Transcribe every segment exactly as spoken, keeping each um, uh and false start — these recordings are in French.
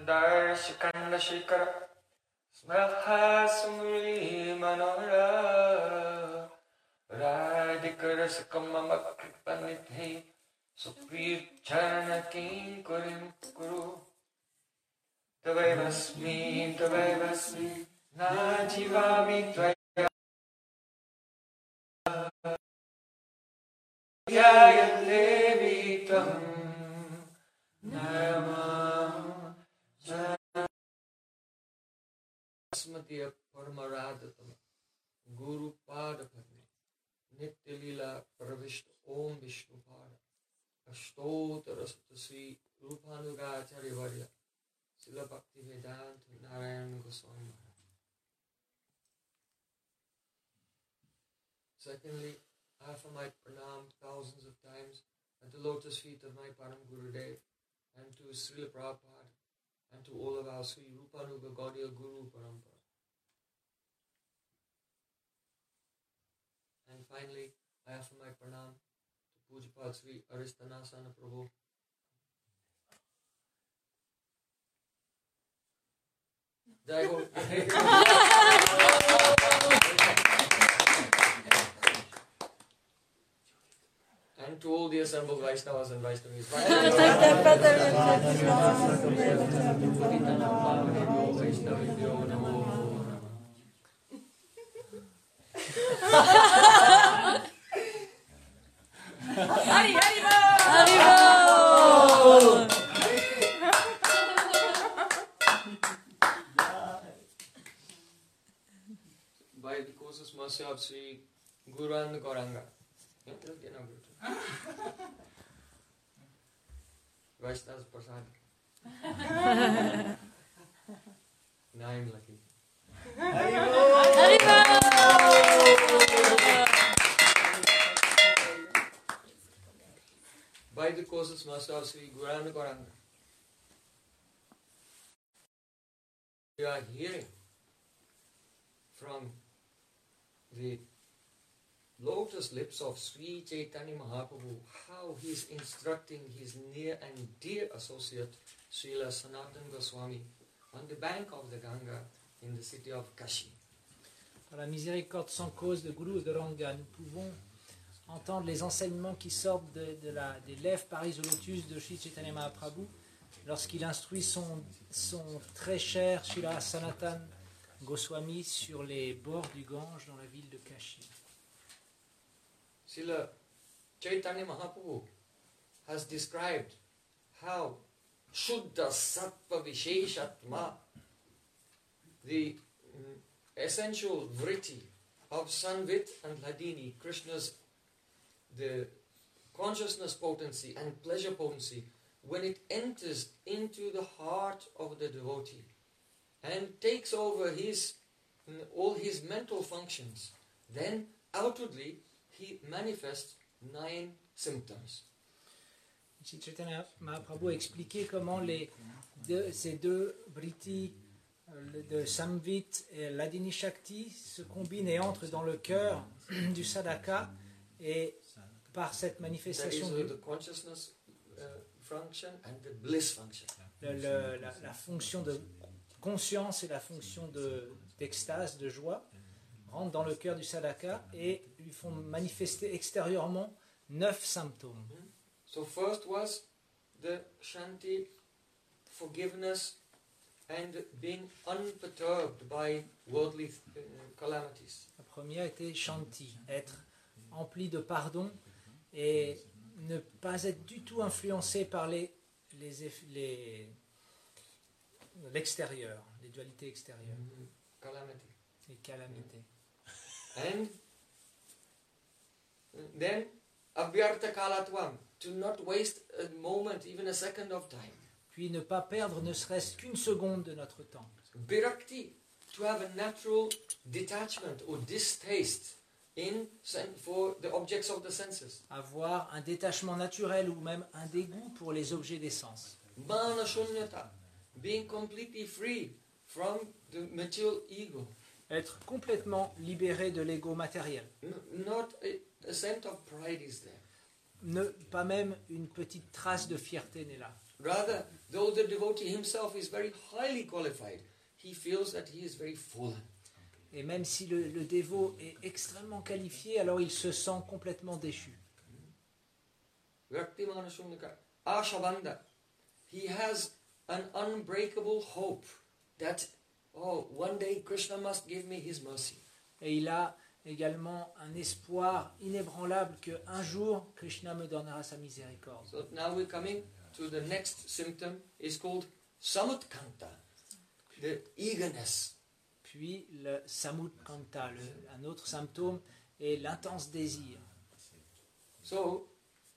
Darshikanda Shikara Smaha Sumri Manora Radhikara Sakamama Kripanithe Supriya Charana King Kurim Kuru Tavaivasmi Tavaivasmi Najivami Tvaya Yaya Devi Tam Nama Asmatiya Paramaradatam Guru Pada Padme Nitya Lila Pravishta Om Vishnu Pada Ashtotara Satasri Rupanuga Acharya Sila Bhakti Vedanta Narayan Goswami Maharaj. Secondly, I offer my pranam thousands of times at the lotus feet of my Param Gurudev and to Srila Prabhupada and to all of our Sri Rupanuga Gaudiya Guru Parampara. And finally, I offer my pranam to Pujapad Sri Aristanasana Prabhu. Jai Ho. And to all the assembled Vaishnavas and Vaishnavis. Hari Hari Bol! By the courses mercy of Sri Guranga Gauranga. Vaishnavas Prasad. Now I'm lucky. By the courses master of Sri Guranga Gauranga, we are hearing from the lotus lips of Sri Chaitanya Mahaprabhu how he is instructing his near and dear associate Srila Sanatana Goswami on the bank of the Ganga in the city of Kashi. Par la miséricorde sans cause de Guru Gauranga, nous pouvons entendre les enseignements qui sortent de, de la, des lèvres Paris au lotus de Sri Chaitanya Mahaprabhu lorsqu'il instruit son, son très cher Srila Sanatana Goswami sur les bords du Gange dans la ville de Kashi. Srila Chaitanya Mahaprabhu has described how Shuddha Sattva Visheshatma, the mm, essential vritti of Sanvit and Hladini, Krishna's the consciousness potency and pleasure potency, when it enters into the heart of the devotee and takes over his all his mental functions, then outwardly he manifests nine symptoms. Sri Chaitanya Mahaprabhu a expliqué comment les deux, ces deux vritti de Samvit et Hladini Shakti se combinent et entrent dans le cœur du sadhaka, et par cette manifestation de du, consciousness uh, function and the bliss function. Le, le, la, la fonction de conscience et la fonction de, d'extase, de joie, rentrent dans le cœur du sadhaka et lui font manifester extérieurement neuf symptômes. So first was the shanti, forgiveness, and being unperturbed by worldly uh, calamities. La première était shanti, être empli de pardon et ne pas être du tout influencé par les, les, les, l'extérieur, les dualités extérieures, Mm-hmm. Calamity. les calamités. And then abhyartha kalatvam, to not waste a moment, even a second of time. Puis ne pas perdre ne serait-ce qu'une seconde de notre temps. Virakti, to have a natural detachment or distaste in for the objects of the senses. Avoir un détachement naturel ou même un dégoût pour les objets des sens. Mana shunyata, being completely free from the material ego. Être complètement libéré de l'ego matériel. N- not a, a scent of pride is there. Ne, pas même une petite trace de fierté n'est là. Rather, though the devotee himself is very highly qualified, he feels that he is very fallen. Et même si le, le dévot est extrêmement qualifié, alors il se sent complètement déchu. Vyaktimana Shunaka, Ashabanda, he has an unbreakable hope that, oh, one day Krishna must give me his mercy. Et il a également un espoir inébranlable qu'un jour, Krishna me donnera sa miséricorde. So now we're coming to the next symptom, is called Samutkanta, the eagerness. Puis le samutkanta, le, un autre symptôme, est l'intense désir. So,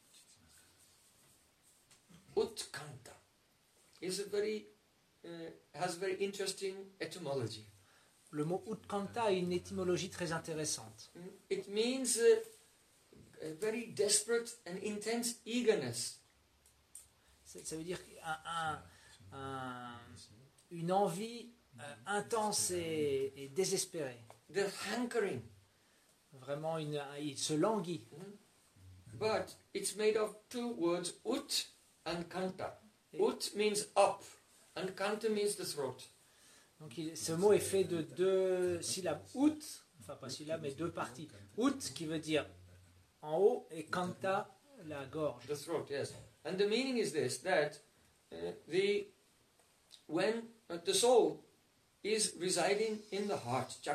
Utkanta is a very, uh, has very interesting etymology. Le mot utkanta a une étymologie très intéressante. It means uh, a very desperate and intense eagerness. Ça, ça veut dire un, un, un, une envie euh, intense et, et désespérée. The hankering. Vraiment, une, il se languit. But it's made of two words, ut and kanta. Ut means up, and kanta means the throat. Donc il, ce mot est fait de deux syllabes. Ut, enfin pas syllabes, mais deux parties. Ut qui veut dire en haut et kanta, la gorge. The throat, yes. And the meaning is this, that uh, the when uh, the soul is residing in the heart, chakra,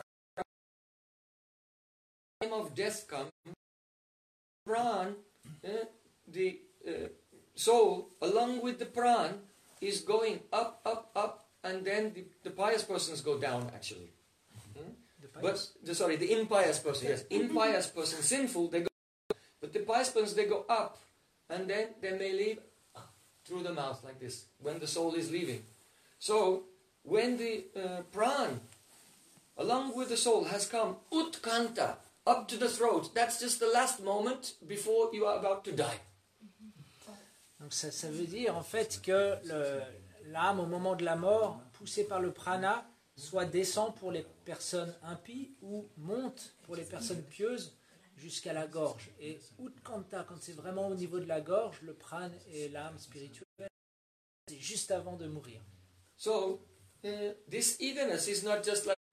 time of death comes, pran, uh, the uh, soul along with the pran is going up, up, up, and then the, the pious persons go down actually. Hmm? The But pious? the, sorry, the impious person, yes, impious person, sinful, they go, but the pious persons they go up, and then they may leave through the mouth like this when the soul is leaving. So when the uh, pran, along with the soul, has come utkanta up to the throat, that's just the last moment before you are about to die. Donc ça, ça veut dire en fait que le, l'âme au moment de la mort, poussée par le prana, soit descend pour les personnes impies ou monte pour les personnes pieuses jusqu'à la gorge. Et utkanta, quand c'est vraiment au niveau de la gorge, le prana et l'âme spirituelle, c'est juste avant de mourir. So uh, this eagerness is not just like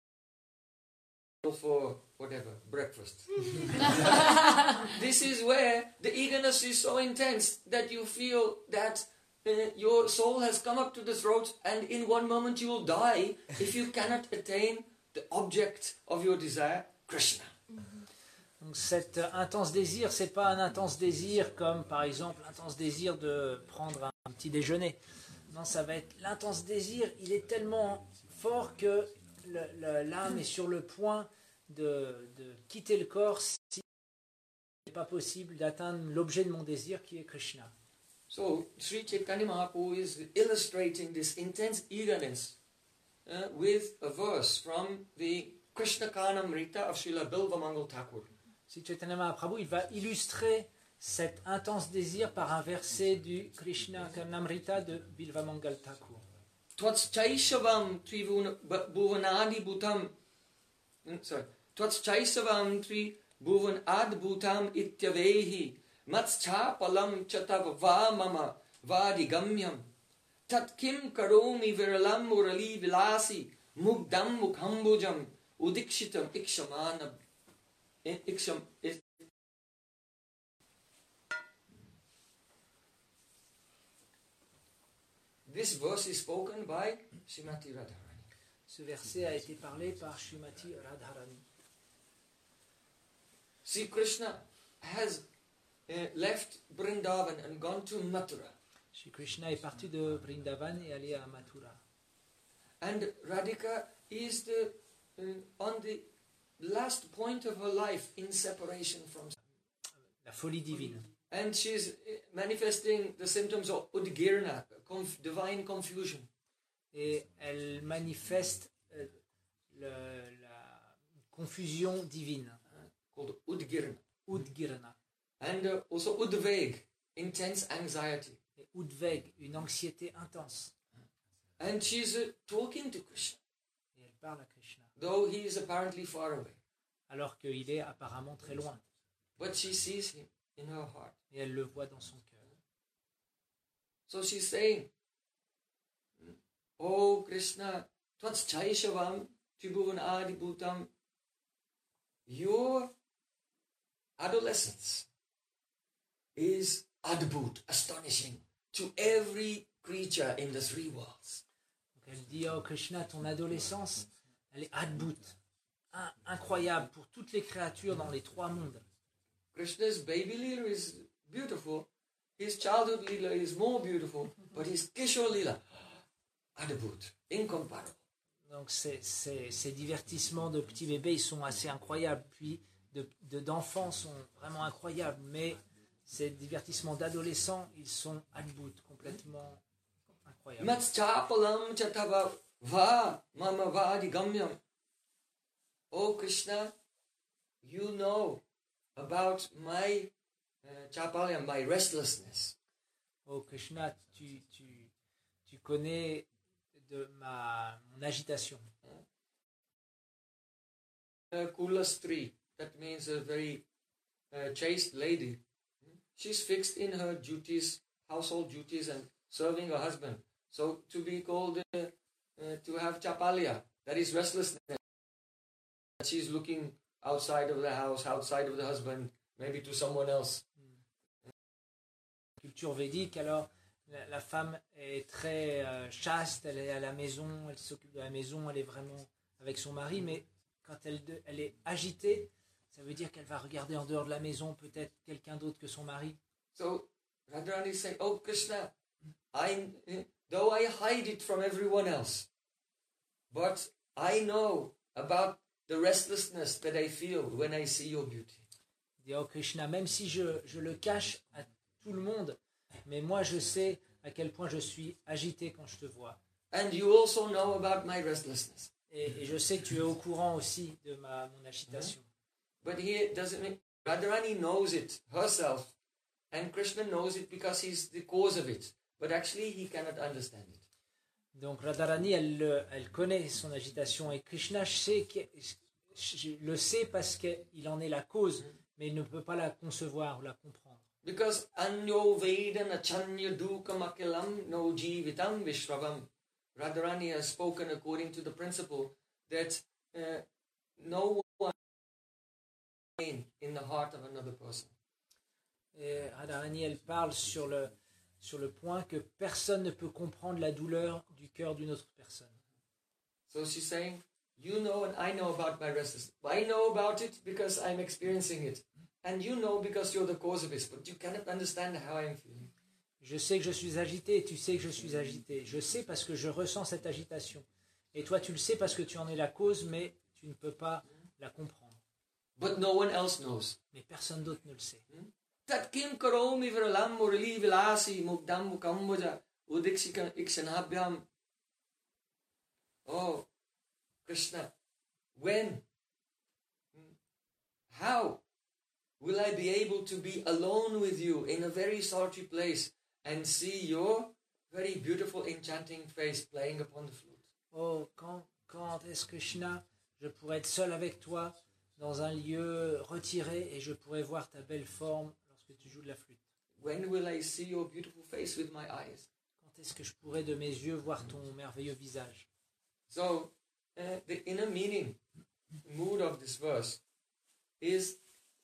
for whatever breakfast. This is where the eagerness is so intense that you feel that uh, your soul has come up to the throat, and in one moment you will die if you cannot attain the object of your desire, Krishna. Donc cet intense désir, c'est pas un intense désir comme par exemple l'intense désir de prendre un petit déjeuner. Non, ça va être l'intense désir, il est tellement fort que le, le, l'âme est sur le point de, de quitter le corps si ce n'est pas possible d'atteindre l'objet de mon désir qui est Krishna. So Sri Chaitanya Mahaprabhu is illustrating this intense eagerness uh, with a verse from the Krishna Karnamrita of Srila Bilvamangal Thakur. Sri Chaitanya Mahaprabhu, il va illustrer cet intense désir par un verset du Krishna Karnamrita de Bilvamangal Thakur. Twatschaisavam tribhuvanadi bhutam. Sorry. Twatschaisavam tribhuvanad bhutam ityavehi. Matscha palam chatav va mama vadigamyam. Tat kim karomi viralam murali vilasi. Mugdam mukhambujam. Udikshitam ikshamana. Iksham. This verse is spoken by Srimati Radharani. Ce verset a été parlé par Srimati Radharani. See, Krishna has uh, left Vrindavan and gone to Mathura. Shri Krishna est parti de Vrindavan et allé à Mathura. And Radhika is the, uh, on the last point of her life in separation from. La folie divine. And she's manifesting the symptoms of Udgirna, conf- divine confusion. Et elle manifeste euh, le, la confusion divine. Called Udgirna. Udgirna. And uh, also Udveg, intense anxiety. Et Udveg, une anxiété intense. And she's uh, talking to Krishna, Et elle parle à Krishna. though he is apparently far away. Alors qu'il est apparemment très loin. But she sees him in her heart. Et elle le voit dans son cœur. So she's saying, Oh Krishna, Twats Chaishavam, Tribhuvan Adi Bhutam, your adolescence is adbhut, astonishing, to every creature in the three worlds. Donc elle dit, oh Krishna, ton adolescence, elle est adbhut, in- incroyable pour toutes les créatures dans les trois mondes. Krishna's baby Leela is beautiful. His childhood Leela is more beautiful. But his Kishore Leela, adbhut, incomparable. Donc ces, ces, ces divertissements de petits bébés, ils sont assez incroyables. Puis de, de, d'enfants sont vraiment incroyables. Mais ces divertissements d'adolescents, ils sont adbhut, complètement incroyables. Matschapalam chatava va mama vadi gamyam. Oh Krishna, you know about my uh, chapalyam, my restlessness. Oh Krishna, tu, tu, tu connais de ma, mon agitation. Uh, Kulastri, that means a very uh, chaste lady. She's fixed in her duties, household duties, and serving her husband. So to be called, uh, uh, to have chapalya, that is restlessness. She's looking outside of the house, outside of the husband, maybe to someone else. Culture védique, alors la, la femme est très euh, chaste, elle est à la maison, elle s'occupe de la maison, elle est vraiment avec son mari, mais quand elle, de, elle est agitée, ça veut dire qu'elle va regarder en dehors de la maison peut-être quelqu'un d'autre que son mari. So Radharani is saying, oh Krishna, I, though I hide it from everyone else, but I know about the restlessness that I feel when I see your beauty. Il dit, oh Krishna, même si je, je le cache à tout le monde, mais moi je sais à quel point je suis agité quand je te vois. And you also know about my restlessness. Et, et je sais que tu es au courant aussi de ma, mon agitation. But here doesn't mean Radharani knows it herself, and Krishna knows it because he's the cause of it. But actually he cannot understand it. Donc Radharani, elle, le- elle connaît son agitation et Krishna sait que, je le sait parce qu'il en est la cause, mais il ne peut pas la concevoir ou la comprendre. Because anyo vedana chanya dukam akilam no jivitam vishravam. Radharani has spoken according to the principle that uh, no one pain in the heart of another person. Et Radharani, elle parle sur le, sur le point que personne ne peut comprendre la douleur du cœur d'une autre personne. So she's saying, you know and I know about my restlessness. I know about it because I'm experiencing it. And you know because you're the cause of it. But you cannot understand how I'm feeling. Je sais que je suis agité et tu sais que je suis agité. Je sais parce que je ressens cette agitation. Et toi, tu le sais parce que tu en es la cause, mais tu ne peux pas la comprendre. But no one else knows. Mais personne d'autre ne le sait. Tat kim karomi viralam murali vilasi mukdam mukamboja udikshika ikshanabhyam. Oh, Krishna, when, how will I be able to be alone with you in a very solitary place and see your very beautiful enchanting face playing upon the flute? Oh, quand, quand est-ce Krishna, je pourrais être seul avec toi dans un lieu retiré et je pourrais voir ta belle forme lorsque tu joues de la flûte? When will I see your beautiful face with my eyes? Quand est-ce que je pourrais de mes yeux voir ton merveilleux visage? So, uh, the inner meaning, mood of this verse is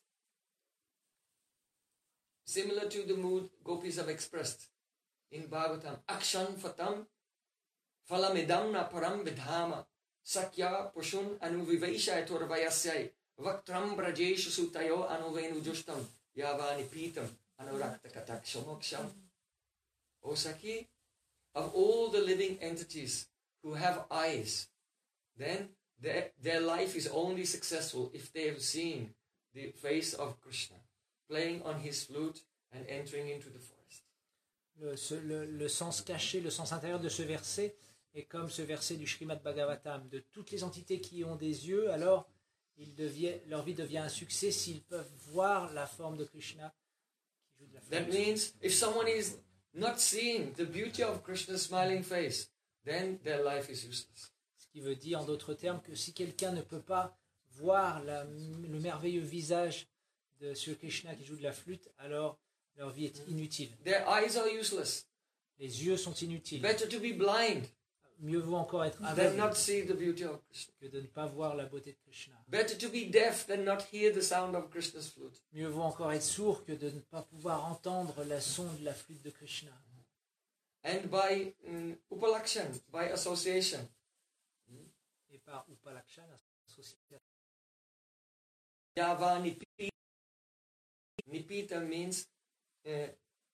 similar to the mood gopis have expressed in Bhagavatam. Akshan fatam phalamidam na param vidhama sakya pushun anuvivesha eturvayasyai vaktram brajeshu sutayo anuvenu justam yavani pitam anurakta katakshomoksham. O Saki, of all the living entities who have eyes, then their, their life is only successful if they have seen the face of Krishna playing on his flute and entering into the forest. Le, ce- le- le sens caché, le sens intérieur de ce verset est comme ce verset du Srimad Bhagavatam. De toutes les entités qui ont des yeux, alors ils deviennent- leur vie devient un succès s'ils peuvent voir la forme de Krishna qui joue de la That flûte. means if someone is not seeing the beauty of Krishna's smiling face, then their life is useless. Ce qui veut dire en d'autres termes que si quelqu'un ne peut pas voir la- le merveilleux visage de ce Krishna qui joue de la flûte, alors leur vie est inutile. Their eyes are useless. Les yeux sont inutiles. Better to be blind Mieux vaut encore être than aveugle not see the beauty of Krishna. que de ne pas voir la beauté de Krishna. Better to be deaf than not hear the sound of Krishna's flute. Mieux vaut encore être sourd que de ne pas pouvoir entendre la son de la flûte de Krishna. And by um, upalakshan, by association, Et par Upalakshan, association. Yava Nipita. Nipita means uh,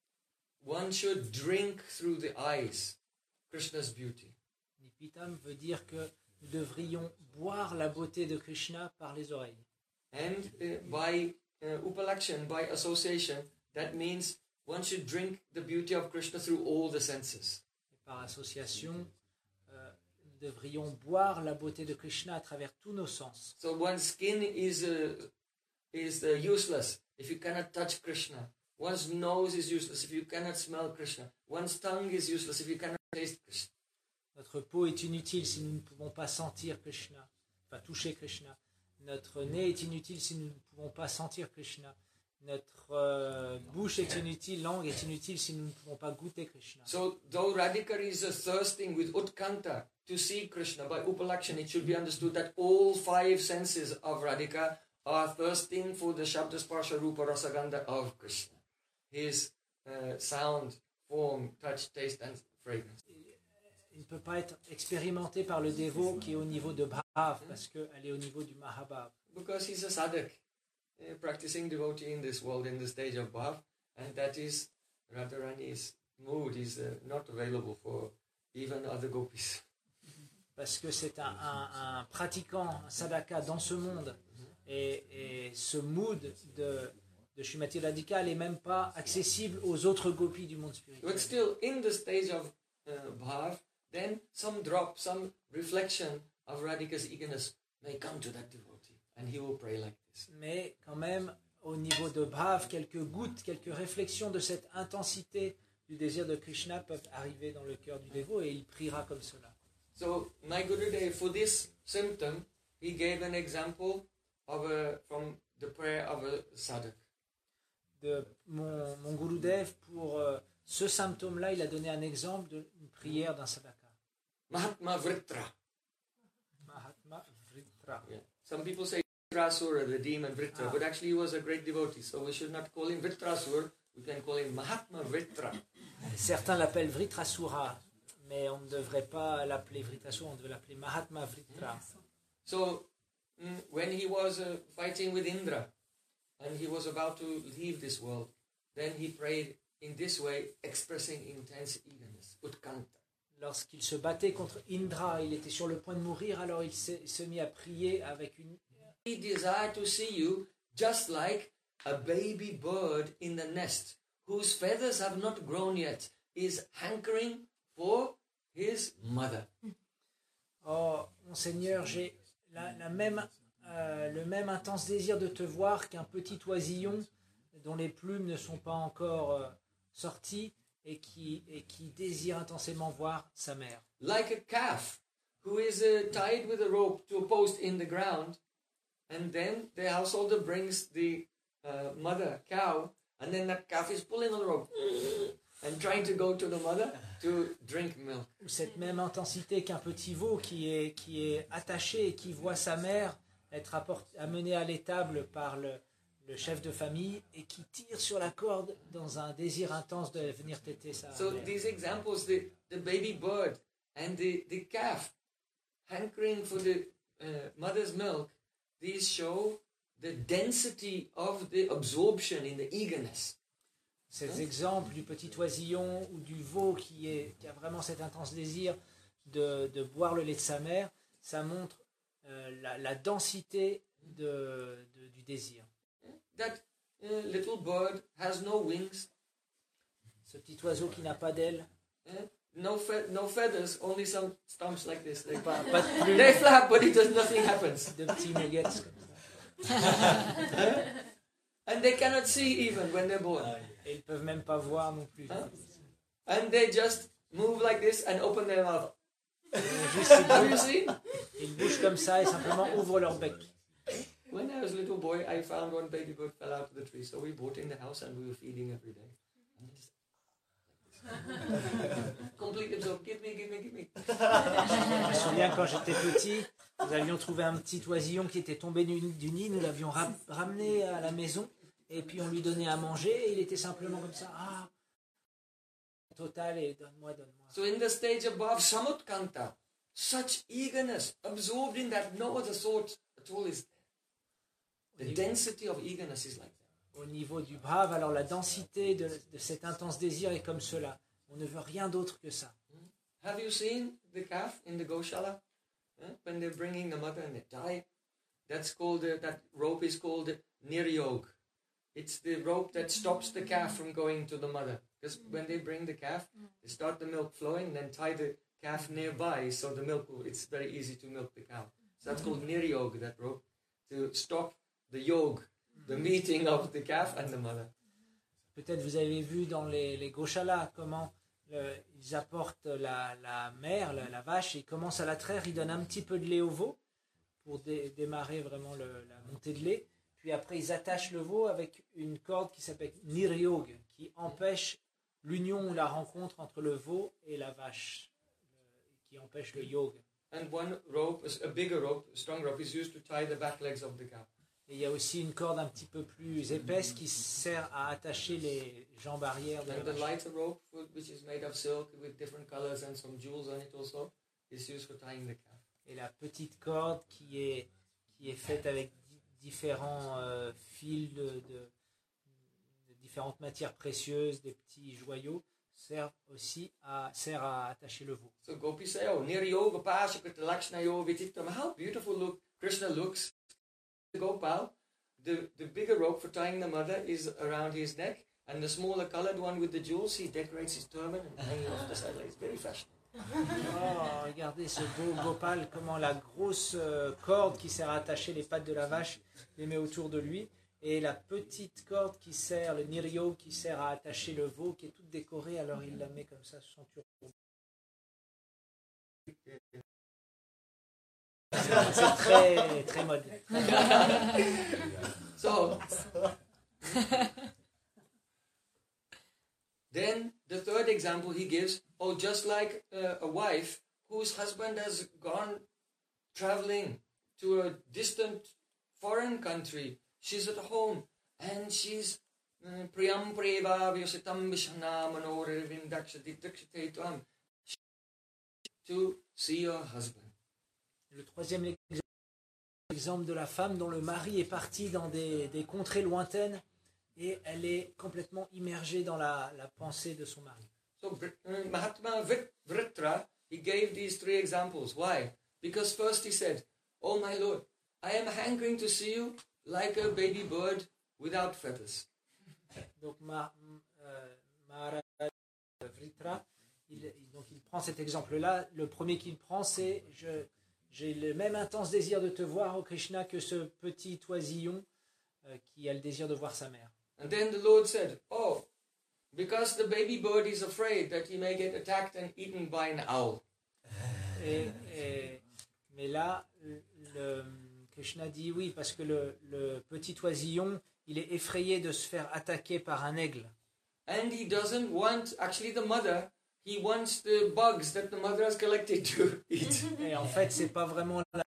one should drink through the eyes Krishna's beauty. Nipitam veut dire que nous devrions boire la beauté de Krishna par les oreilles. And uh, by uh, upalakshan, by association, that means one should drink the beauty of Krishna through all the senses. Et par association, euh, nous devrions boire la beauté de Krishna à travers tous nos sens. So one's skin is uh, is uh, useless if you cannot touch Krishna. One's nose is useless if you cannot smell Krishna. One's tongue is useless if you cannot taste Krishna. Notre peau est inutile si nous ne pouvons pas sentir Krishna, enfin toucher Krishna. Notre nez est inutile si nous ne pouvons pas sentir Krishna. Notre euh, bouche est inutile, langue est inutile si nous ne pouvons pas goûter Krishna. So though Radhika is uh, thirsting with utkanta to see Krishna by upalakshan, it should be understood that all five senses of Radhika are thirsting for the Shabda Sparsha Rupa Rasagandha of Krishna. His uh, sound, form, touch, taste and fragrance. Il ne peut pas être expérimenté par le dévot qui est au niveau de Bhav parce qu'elle est au niveau du Mahabhav. Because he's a sadhak, uh, practicing devotee in this world, in the stage of Bhav, and that is Radharani's mood is uh, not available for even other gopis. Parce que c'est un, un, un pratiquant, un sadhaka dans ce monde. Et, et ce mood de, de Srimati Radhika n'est même pas accessible aux autres gopis du monde spirituel. But still, in the stage of uh, Bhav, then some drop, some reflection of Radhika's eagerness may come to that devotee, and he will pray like this. Mais quand même, au niveau de Bhav, quelques gouttes, quelques réflexions de cette intensité du désir de Krishna peuvent arriver dans le cœur du dévot et il priera comme cela. So, my Gurudev, for this symptom, he gave an example of a, from the prayer of a sadhak. De mon, mon Gurudev, pour euh, ce symptôme-là, il a donné un exemple d'une prière d'un sadhaka. Mahatma Vritra. Mahatma Vritra. Yeah. Some people say Vritrasura, the demon Vritra, Ah. but actually he was a great devotee, so we should not call him Vritrasura, we can call him Mahatma Vritra. Certains l'appellent Vritrasura, mais on ne devrait pas l'appeler Vritrasura, on devrait l'appeler Mahatma Vritra. So, mm, when he was uh, fighting with Indra, and he was about to leave this world, then he prayed in this way, expressing intense eagerness, utkanta. Lorsqu'il se battait contre Indra, il était sur le point de mourir, alors il se, il se mit à prier avec une... He desired to see you just like a baby bird in the nest, whose feathers have not grown yet, is hankering for his mother. Oh, mon Seigneur, j'ai la, la même, euh, le même intense désir de te voir qu'un petit oisillon dont les plumes ne sont pas encore euh, sorties et qui, et qui désire intensément voir sa mère. Like a calf who is uh, tied with a rope to a post in the ground, and then the householder brings the uh, mother cow, and then that calf is pulling on the rope and trying to go to the mother to drink milk. Ou cette même intensité qu'un petit veau qui est, qui est attaché et qui voit sa mère être apport- amenée à l'étable par le, le chef de famille et qui tire sur la corde dans un désir intense de venir téter sa So mère. these examples, the, the baby bird and the, the calf hankering for the uh, mother's milk, these show the density of the absorption in the eagerness. Ces exemples du petit oisillon ou du veau qui, est, qui a vraiment cet intense désir de, de boire le lait de sa mère, ça montre euh, la, la densité de, de- du désir. That uh, little bird has no wings, Ce petit oiseau qui n'a pas d'ailes, eh, no fe- no feathers, only some stumps like this. They, pas, pas de plumes, they flap, but it does nothing happens. de petits nuggets comme ça. And they cannot see even when they're born. Et ils ne peuvent même pas voir non plus. Huh? And they just move like this and open their mouth. Juste, ils, Have you bougent, seen? ils bougent comme ça et simplement ouvrent leur bec. When I was a little boy, I found one baby bird fell out of the tree, so we brought it in the house and we were feeding every day. And they just- Complete himself. Give me, give me, give me. Je me souviens quand j'étais petit, nous avions trouvé un petit oisillon qui était tombé du, du nid, nous l'avions ra- ramené à la maison et puis on lui donnait à manger et il était simplement comme ça, ah, total et donne-moi, donne-moi. So in the stage above, Samutkanta, such eagerness, absorbed in that, no other thought at all is there. The density of eagerness is like that. Au niveau du brave, alors la densité de, de cet intense désir est comme cela. On ne veut rien d'autre que ça. Have you seen the calf in the Goshala? Huh? When they're bringing the mother and they tie, that's called, uh, that rope is called Niryog. It's the rope that stops the calf from going to the mother. Because when they bring the calf, they start the milk flowing, then tie the calf nearby, so the milk will, it's very easy to milk the cow. So that's called Niryog, that rope, to stop the yog, the meeting of the calf and the mother. Peut-être vous avez vu dans les, les Goshalas comment le, ils apportent la, la mère, la, la vache, ils commencent à la traire, ils donnent un petit peu de lait au veau pour dé, démarrer vraiment le, la montée de lait. Puis après, ils attachent le veau avec une corde qui s'appelle Niryog, qui empêche l'union ou la rencontre entre le veau et la vache, le, qui empêche le yog. And one rope, a bigger rope, a strong rope, is used to tie the back legs of the cow. Et il y a aussi une corde un petit peu plus épaisse qui sert à attacher les jambes arrière de la And the vache. lighter rope, which is made of silk with different colors and some jewels on it also, is used for tying the calf. Et la petite corde qui est, qui est faite avec di- différents euh, fils de, de, de différentes matières précieuses, des petits joyaux, sert aussi à, sert à attacher le veau. So Gopi say, oh, Niryoga Pashakata Lakshnayo Vitittam. How beautiful look Krishna looks. Gopal, the, the bigger rope for tying the mother is around his neck, and the smaller colored one with the jewels, he decorates his turban and hanging off the side. It's very fashionable. Oh, regardez ce beau Gopal, comment la grosse euh, corde qui sert à attacher les pattes de la vache les met autour de lui, et la petite corde qui sert, le niryo, qui sert à attacher le veau, qui est toute décorée, alors il la met comme ça sur son turban. C'est très, très mode. So, then the third example he gives, oh, just like uh, a wife whose husband has gone traveling to a distant foreign country, she's at home and she's priyam preva vyasitam vishana manore vindakshati drakshate tvam, to see your husband. Le troisième exemple de la femme dont le mari est parti dans des, des contrées lointaines et elle est complètement immergée dans la, la pensée de son mari. So uh, Mahatma Vritra, he gave these three examples. Why? Because first he said, oh my Lord, I am hankering to see you like a baby bird without feathers. Donc Ma, euh, Maharaj Vritra, il, il, donc il prend cet exemple-là. Le premier qu'il prend, c'est je, j'ai le même intense désir de te voir, ô Krishna, que ce petit oisillon euh, qui a le désir de voir sa mère. And then the Lord said, oh, because the baby bird is afraid that he may get attacked and eaten by an owl. Et, et, mais là, le, Krishna dit oui, parce que le, le petit oisillon, il est effrayé de se faire attaquer par un aigle. And he doesn't want, actually the mother, he wants the bugs that the mother has collected to eat. Et en fait, c'est pas vraiment la,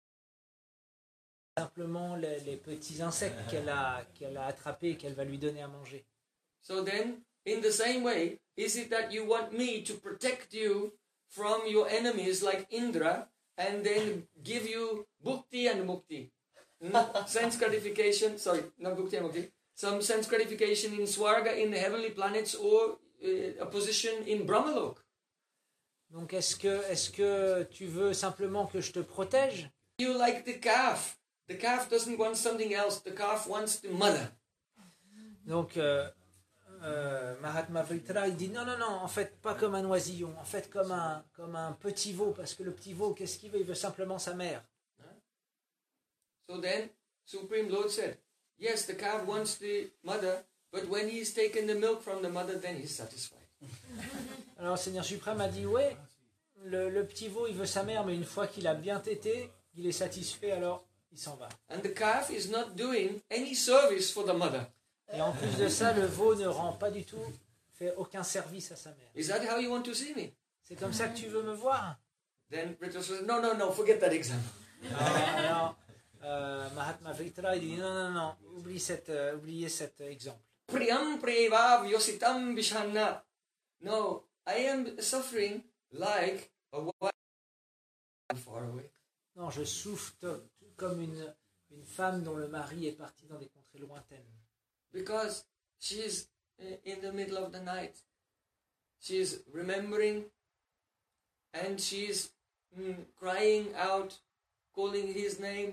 simplement les, les petits insectes qu'elle a, qu'elle a attrapés et qu'elle va lui donner à manger. So then, in the same way, is it that you want me to protect you from your enemies like Indra and then give you bhukti and mukti? Mm, sense gratification, sorry, not bhukti and mukti, some sense gratification in Swarga, in the heavenly planets, or uh, a position in Brahmalok. Donc est-ce que, est-ce que tu veux simplement que je te protège? You like the calf. The calf doesn't want something else. The calf wants the mother. Donc euh, euh, Mahatma Vritra, il dit non, non, non, en fait pas comme un oisillon, en fait comme un, comme un petit veau, parce que le petit veau, qu'est-ce qu'il veut? Il veut simplement sa mère. So then, Supreme Lord said, yes, the calf wants the mother, but when he's taken the milk from the mother, then he's satisfied. Alors le Seigneur suprême a dit ouais, le, le petit veau il veut sa mère, mais une fois qu'il a bien tété, il est satisfait, alors il s'en va. And the calf is not doing any service for the mother. Et en plus de ça, le veau ne rend pas du tout fait aucun service à sa mère. Is that how you want to see me? C'est comme ça que tu veux me voir? Then Britra says, no, no, no, forget that example. Alors, alors, euh, Mahatma Vritra il dit non, non, non, oublie cet, euh, oubliez cet exemple. Priyam prevav yositam vishanna. No, I am suffering like a wife far away. Non, je souffre t- comme une, une femme dont le mari est parti dans des contrées lointaines. Because she is in the middle of the night. She is remembering and she is mm, crying out, calling his name,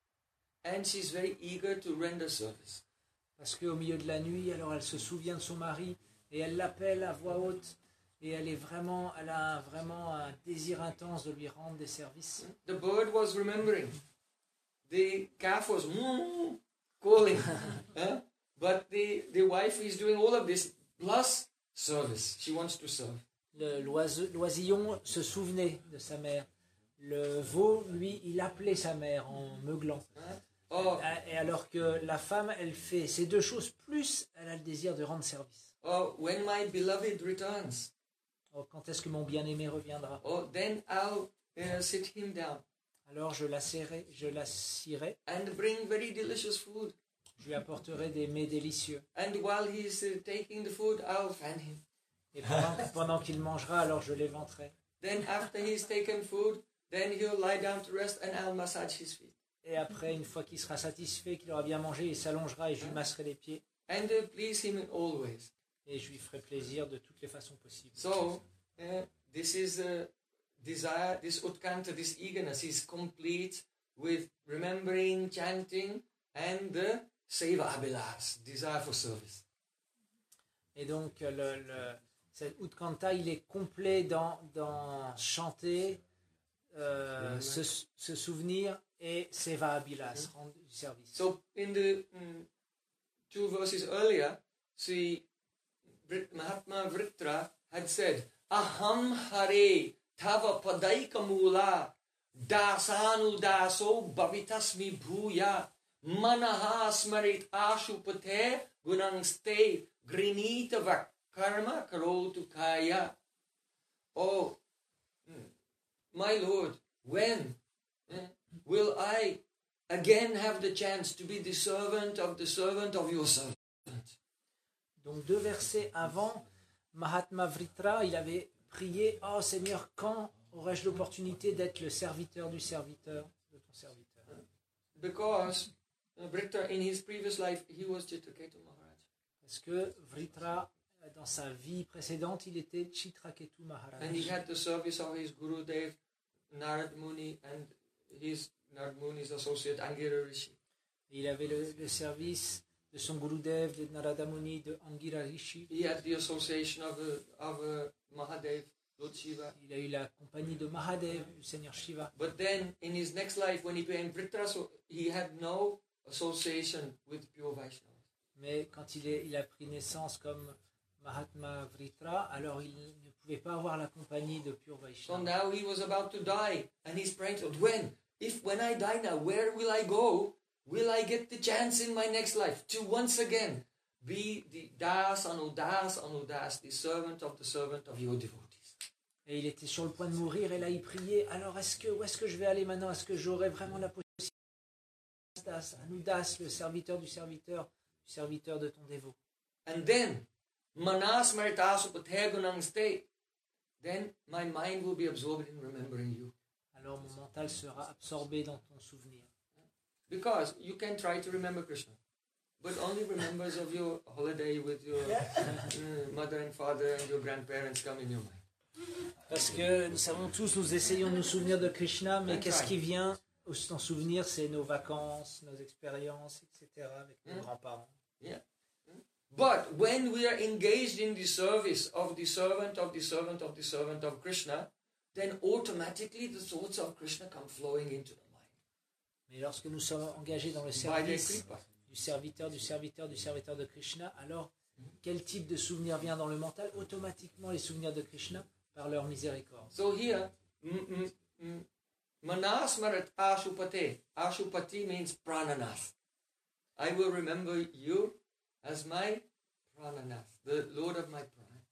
and she is very eager to render service. Parce qu'au milieu de la nuit, alors elle se souvient de son mari et elle l'appelle à voix haute et elle est vraiment, elle a un- vraiment un désir intense de lui rendre des services. The bird was remembering. The calf was mm, calling. huh? But the, the wife is doing all of this plus service. She wants to serve. Le- l'oise- L'oisillon se souvenait de sa mère. Le veau, lui, il appelait sa mère en meuglant. Huh? Oh, Et alors que la femme, elle fait ces deux choses, plus elle a le désir de rendre service. oh, when my beloved returns, Oh, quand est-ce que mon bien-aimé reviendra? oh, then I'll uh, sit him down Alors je la serrai, je la scierai, and bring very delicious food. je lui apporterai des mets délicieux. And while he's uh, taking the food, I'll fan him. Et pendant, pendant qu'il mangera, alors je l'éventrerai. Then after he's taken food, then he'll lie down to rest and I'll massage his feet. Et après, une fois qu'il sera satisfait, qu'il aura bien mangé, il s'allongera et je lui masserai les pieds. And uh, please him in all ways. Et je lui ferai plaisir de toutes les façons possibles. So, uh, this is uh, desire, this utkanta, this eagerness is complete with remembering, chanting, and the seva abhilas, desire for service. Et donc, le, le, cet Utkanta, il est complet dans, dans chanter, euh, se, se souvenir et Seva Abilas, rendre du service. So, in the mm, two verses earlier, see, Vrit- Mahatma Vritra had said, Aham hare tava padaikamula dasanu daso bhavitasmi bhuya manaha smarit ashupate gunangste grinita vak karma karotu kaya. Oh, mm, my Lord, when eh, will I again have the chance to be the servant of the servant of your servant? Donc, deux versets avant, Mahatma Vritra, il avait prié, oh Seigneur, quand aurais-je l'opportunité d'être le serviteur du serviteur, de ton serviteur? Because uh, Vritra, in his previous life, he was Chitraketu Maharaj. Parce que Vritra, dans sa vie précédente, il était Chitraketu Maharaj. And he had the service of his Gurudev, Narad Muni, and his Narad Muni's associate, Angira Rishi. Il avait le, le service de son Gurudev, de Narada Muni, de Angira Rishi. He had the association of, uh, of uh, Mahadev, Lord Shiva. Il a eu la compagnie de Mahadev, du Seigneur Shiva. But then, in his next life, when he became Vritra, so he had no association with pure Vaishnavas. Mais quand il, est, il a pris naissance comme Mahatma Vritra, alors il ne pouvait pas avoir la compagnie de Pure So Vaishnava. now he was about to die, and he's praying, so when? If when I die now, where will I go? Will I get the chance in my next life to once again be the Das Anudas Anudas, the servant of the servant of your devotees? Et il était sur le point de mourir, et là il priait, alors est-ce que, où est-ce que je vais aller maintenant? Est-ce que j'aurai vraiment la possibilité Anudas, le serviteur du serviteur, du serviteur de ton dévot. And then, Manas Maritasu state, then my mind will be absorbed in remembering you. Alors mon mental sera absorbé dans ton souvenir. Because you can try to remember Krishna, but only remembers of your holiday with your uh, mother and father and your grandparents come in your mind. Parce que nous savons tous, nous essayons de nous souvenir de Krishna, mais qu'est-ce qui vient en souvenir? C'est nos vacances, nos expériences, et cetera, avec nos Mm. grands-parents. Yeah. But when we are engaged in the service of the servant of the servant of the servant of Krishna, then automatically the thoughts of Krishna come flowing into the mind. Mais lorsque nous sommes engagés dans le By their service kripa. du serviteur, du serviteur, du serviteur de Krishna, alors quel type de souvenir vient dans le mental? Automatiquement les souvenirs de Krishna par leur miséricorde. So here, m- m- m- Manas Marat Ashupate. Ashupati means Prananath. I will remember you as my Prananath, the Lord of my prana.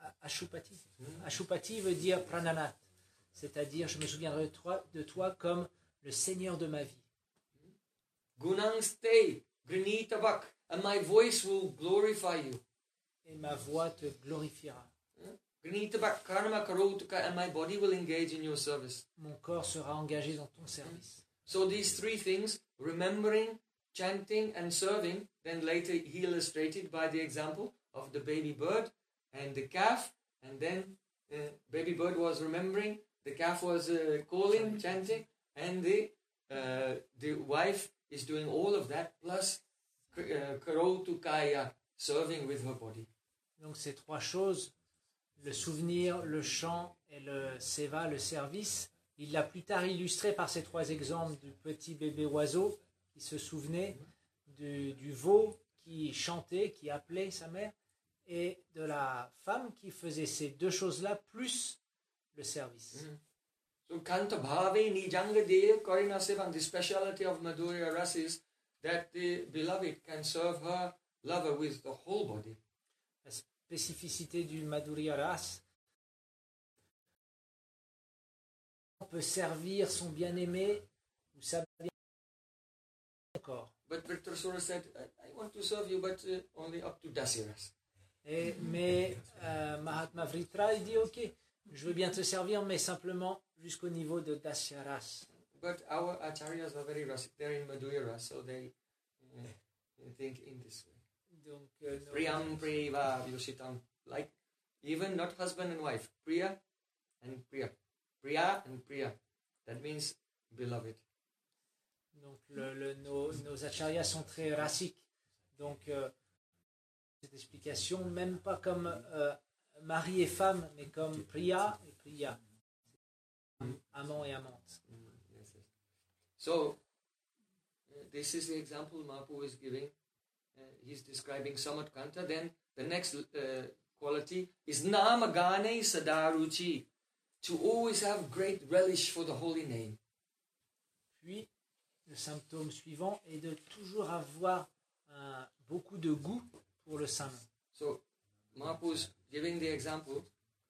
Ashupati. Ashupati veut dire prananat, c'est-à-dire je me souviendrai de toi, de toi comme le Seigneur de ma vie. Gunang stay, granitavak, and my voice will glorify you. Et ma voix te glorifiera. Granitavak karma karotuka, and my body will engage in your service. Mon corps sera engagé dans ton service. So these three things, remembering, chanting, and serving, then later he illustrated by the example of the baby bird and the calf, and then uh, baby bird was remembering, the calf was uh, calling, chanting, and the uh, the wife is doing all of that, plus karotukaya, serving with her body. Donc ces trois choses, le souvenir, le chant et le seva, le service, il l'a plus tard illustré par ces trois exemples du petit bébé oiseau qui se souvenait, du, du veau qui chantait, qui appelait sa mère, et de la femme qui faisait ces deux choses-là, plus le service. Mm. So Kanta Bhave Nijanga Deya Karina Sevan, the speciality of Madhurya Ras is that the beloved can serve her lover with the whole body. La spécificité du Madhurya Ras, on peut servir son bien-aimé ou sa bien-aimée corps. But Vritrasura said, I, I want to serve you, but uh, only up to Dasiras. Et, mais euh, Mahatma Vritra, il dit, ok, je veux bien te servir, mais simplement jusqu'au niveau de Dasyaras. But our acharyas are very rasic. They're in Madhurya Ras, so they uh, think in this way. Donc, euh, nos- Priyam Priva Yoshitam. Like, even not husband and wife. Priya and Priya. Priya and Priya. That means beloved. donc le, le- nos, nos acharyas sont très rasiques. Donc, euh, cette explication, même pas comme euh, mari et femme, mais comme Priya et Priya. Amant et amante. Mm, yes, yes. So, uh, this is the example Mahaprabhu is giving. Uh, he's describing Samatkanta. Then the next uh, quality is Namagane Sadaruchi, to always have great relish for the holy name. Puis, le symptôme suivant est de toujours avoir un- beaucoup de goût pour le saint nom. So, Mahaprabhu is giving the example.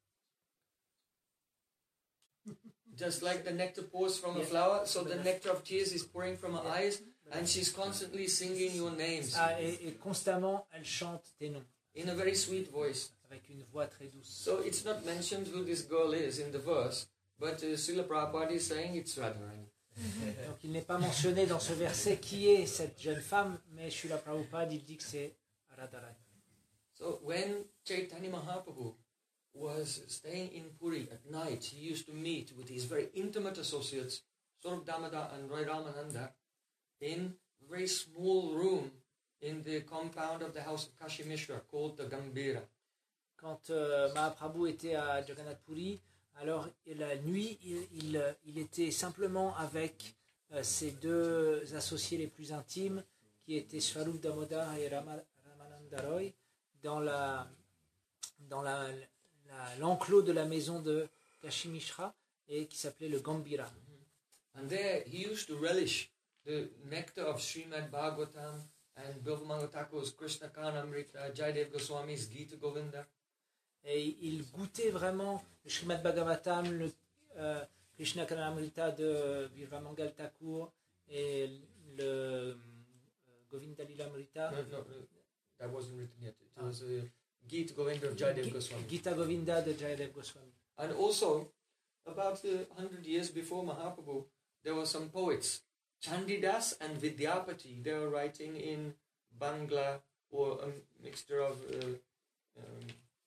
Just like the nectar pours from a Yeah. flower, so the nectar of tears is pouring from her eyes, and she's constantly singing your names Ah, et, et constamment, elle chante tes noms in a very sweet voice. avec une voix très douce. So it's not mentioned who this girl is in the verse, but uh, Srila Prabhupada is saying it's Radharani. Donc il n'est pas mentionné dans ce verset qui est cette jeune femme, mais Srila Prabhupada il dit que c'est Radharani. So when Chaitanya Mahaprabhu was staying in Puri at night, he used to meet with his very intimate associates, Swarup Damodar and Roy Ramananda, in a very small room in the compound of the house of Kashi Mishra called the Gambira. Quand euh, Mahaprabhu était à Jagannath Puri, alors la nuit, il, il, il était simplement avec euh, ses deux associés les plus intimes, qui étaient Swarup Damodar et Rama- Ramananda Roy, dans la dans la, la- l'enclos de la maison de Kashi Mishra et qui s'appelait le Gambira. And there he used to relish the nectar of Srimad Bhagavatam and Bilvamango Thakur's Krishna Kanamrita, Jayadev Goswami's Gita Govinda. Et il goûtait vraiment le Srimad Bhagavatam, le euh, Krishna Kanamrita de Virvamangal Thakur et le euh, Govinda Lilamrita. No, no, no, that wasn't written yet. It was uh, Gita Govinda of Jayadev Gi- Goswami. Gita Govinda de Jayadev Goswami. And also, about a hundred years before Mahaprabhu, there were some poets, Chandidas and Vidyapati. They were writing in Bangla or a mixture of. Uh, um,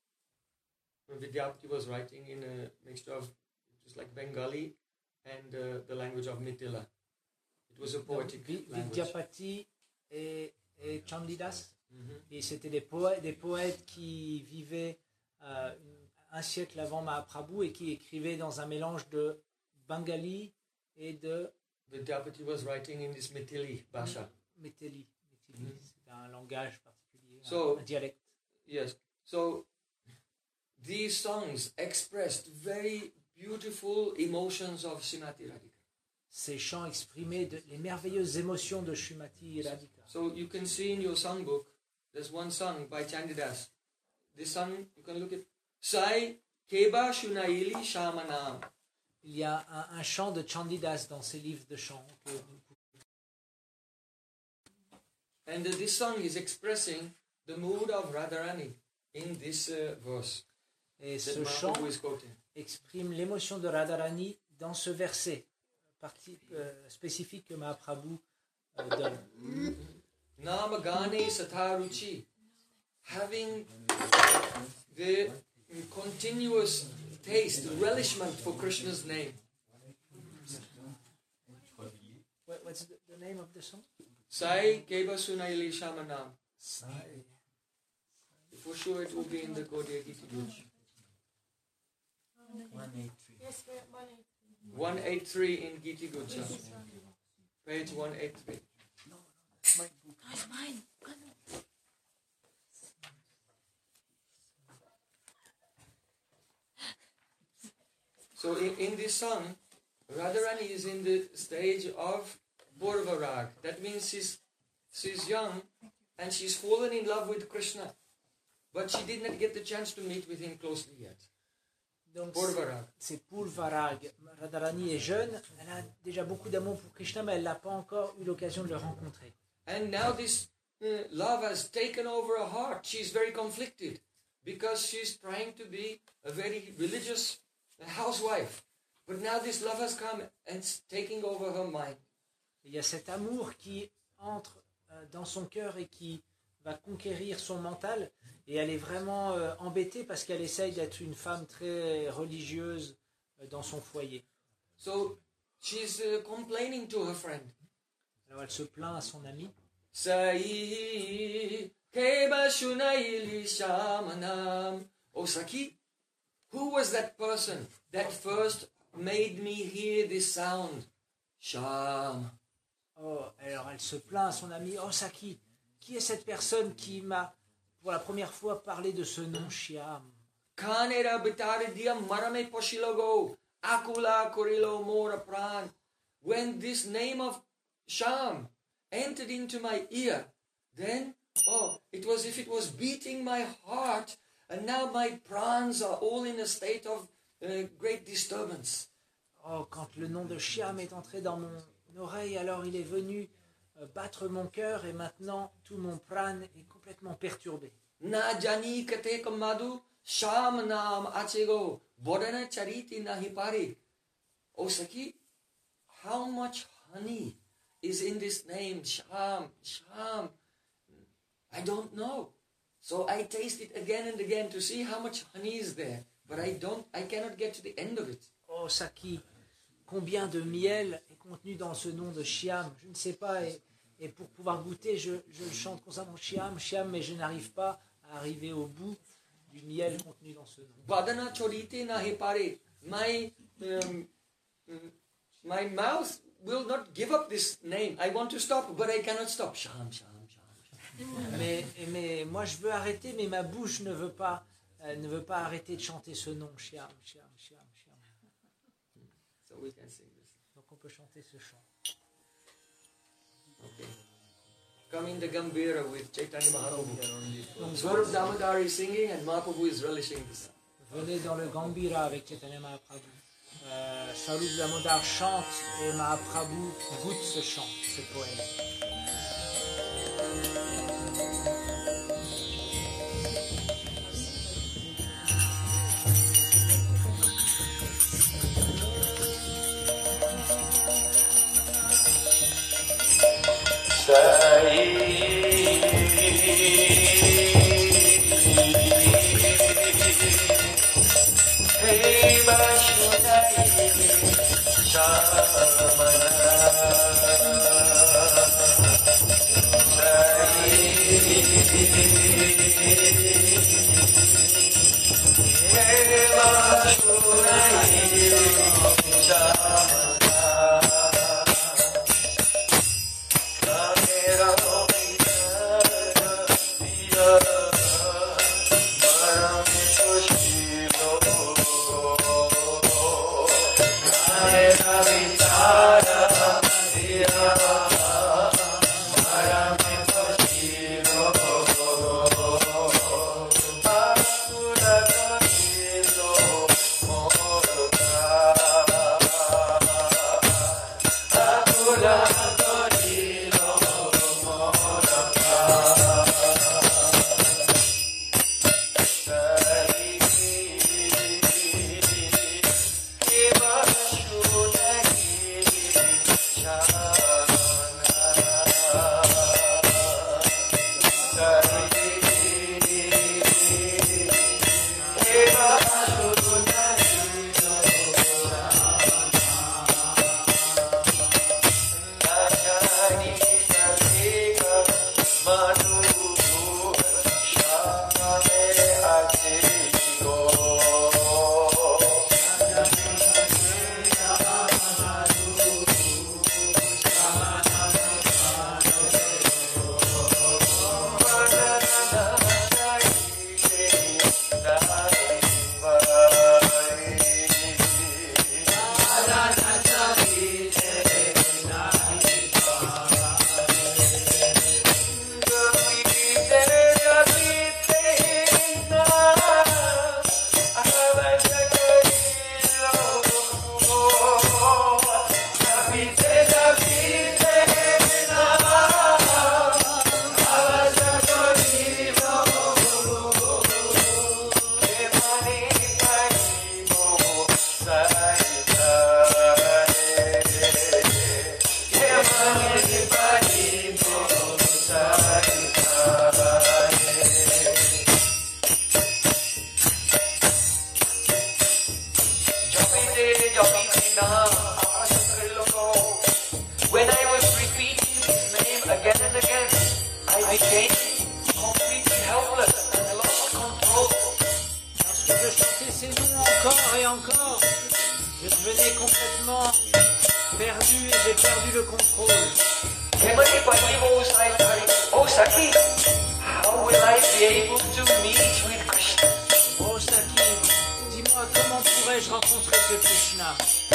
Vidyapati was writing in a mixture of just like Bengali and uh, the language of Mithila. It was a Donc, poetic Vi- language. Vidyapati et, et Chandidas. Mhm. Et c'était des poètes, des poètes qui vivaient euh, un siècle avant Mahaprabhu et qui écrivaient dans un mélange de Bengali et de Vidyapati was writing in this Mithili Bhasha. Mételi. Mételi, Mhm. c'est un langage particulier, un- So- un dialecte. Yes. So these songs expressed very beautiful emotions of Srimati Radhika. Ces chants exprimaient de- les merveilleuses émotions de Srimati Radhika. So you can see in your songbook, there's one song by Chandidas. This song, you can look at Sai Keba Shunaili Shamanam. Il y a un, un chant de Chandidas dans ses livres de chants. que vous- And uh, this song is expressing the mood of Radharani in this uh, verse Et that ce chant Mahaprabhu is quoting. exprime l'émotion de Radharani dans ce verset partie, euh, spécifique que Mahaprabhu euh, donne. Namagane Sataruchi, having the continuous taste, relishment for Krishna's name. What- What's the, the name of the song? Sai Keba Sunaili Shamanam. For sure it will be in the Gaudiya Gita. Yes, we're at one eight. one eighty-three in Gita Gucha. Page one eighty-three. No, it's mine. So in, in this song, Radharani is in the stage of Purva Rag. That means she's, she's young and she's fallen in love with Krishna. But she did not get the chance to meet with him closely yet. Donc Purva c'est- Rag. c'est Pulvarag. Radharani est jeune, elle a déjà beaucoup d'amour pour Krishna, mais elle n'a pas encore eu l'occasion de le rencontrer. And now this uh, love has taken over her heart. She's very conflicted because she's trying to be a very religious housewife. But now this love has come and it's taking over her mind. Il y a cet amour qui entre euh, dans son cœur et qui va conquérir son mental. Et elle est vraiment euh, embêtée parce qu'elle essaye d'être une femme très religieuse euh, dans son foyer. So she's uh, complaining to her friend. Alors elle se plaint à son ami. Sai Keba Shunaili Shamanam. Oh Saki, who was that person that first made me hear this sound? Sham. Oh, alors elle se plaint à son ami. Oh Saki, qui est cette personne qui m'a pour la première fois parlé de ce nom Shyam? Kanera bitare dia marame poshilogo. Akula korilo mora pran. When this name of Sham entered into my ear, then, oh, it was as if it was beating my heart, and now my prans are all in a state of uh, great disturbance. Oh, quand le nom de Shyam est entré dans mon oreille, alors il est venu euh, battre mon cœur et maintenant tout mon pran est complètement perturbé. Na jani kate kamadu Sham nam achego bodana chariti nahi pari. Oh Saki, how much honey is in this name Sham, Sham? I don't know. So I taste it again and again to see how much honey is there, but I don't, I cannot get to the end of it. Oh Saki, combien de miel est contenu dans ce nom de Shyam? Je ne sais pas, et, et pour pouvoir goûter, je, je chante constamment Shyam, Shyam, mais je n'arrive pas à arriver au bout du miel contenu dans ce nom. Badana chorite nahi pare. My um, mm, my mouth will not give up this name. I want to stop, but I cannot stop. Sham, sham, sham. Mais, mais moi je veux arrêter, mais ma bouche ne veut pas, euh, ne veut pas arrêter de chanter ce nom, Shyam, Shyam, Shyam, Shyam. So we can sing this. Donc on peut chanter ce chant. Okay. Come in the Gambhira with Chaitanya Mahaprabhu. Swarup Damodar is singing and Mahaprabhu is relishing this. Venez dans le Gambhira avec Chaitanya Mahaprabhu. Euh, Swarup Damodar chante et Mahaprabhu goûte ce chant, ce poème. became completely helpless and lost control. Lorsque je chantais ces noms encore et encore, je devenais complètement perdu et j'ai perdu le contrôle. Oh Saki, how will I be able to meet with Krishna? Oh Saki, dis-moi comment pourrais-je rencontrer ce Krishna?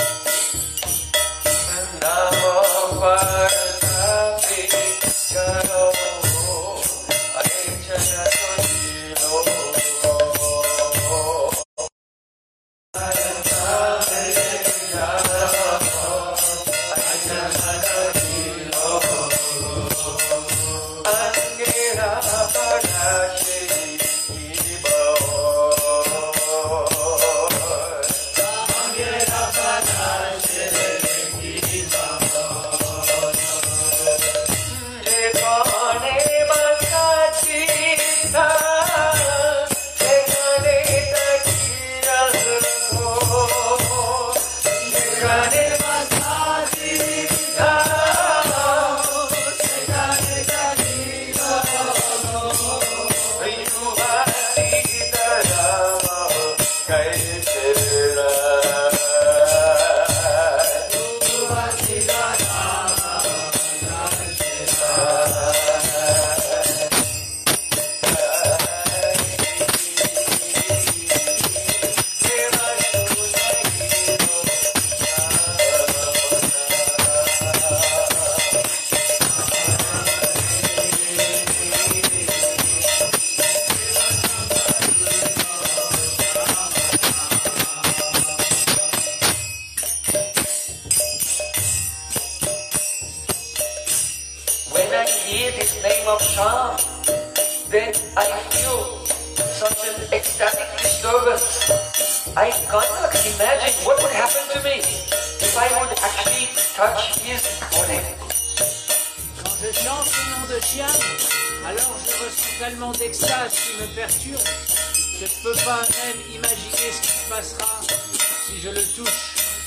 Then I feel such an ecstatic disturbance. I cannot imagine what would happen to me if I would actually touch his body. Quand je chante le nom de Shyam, alors je ressens tellement d'extase qui me perturbe que je ne peux pas même imaginer ce qui se passera si je le touche.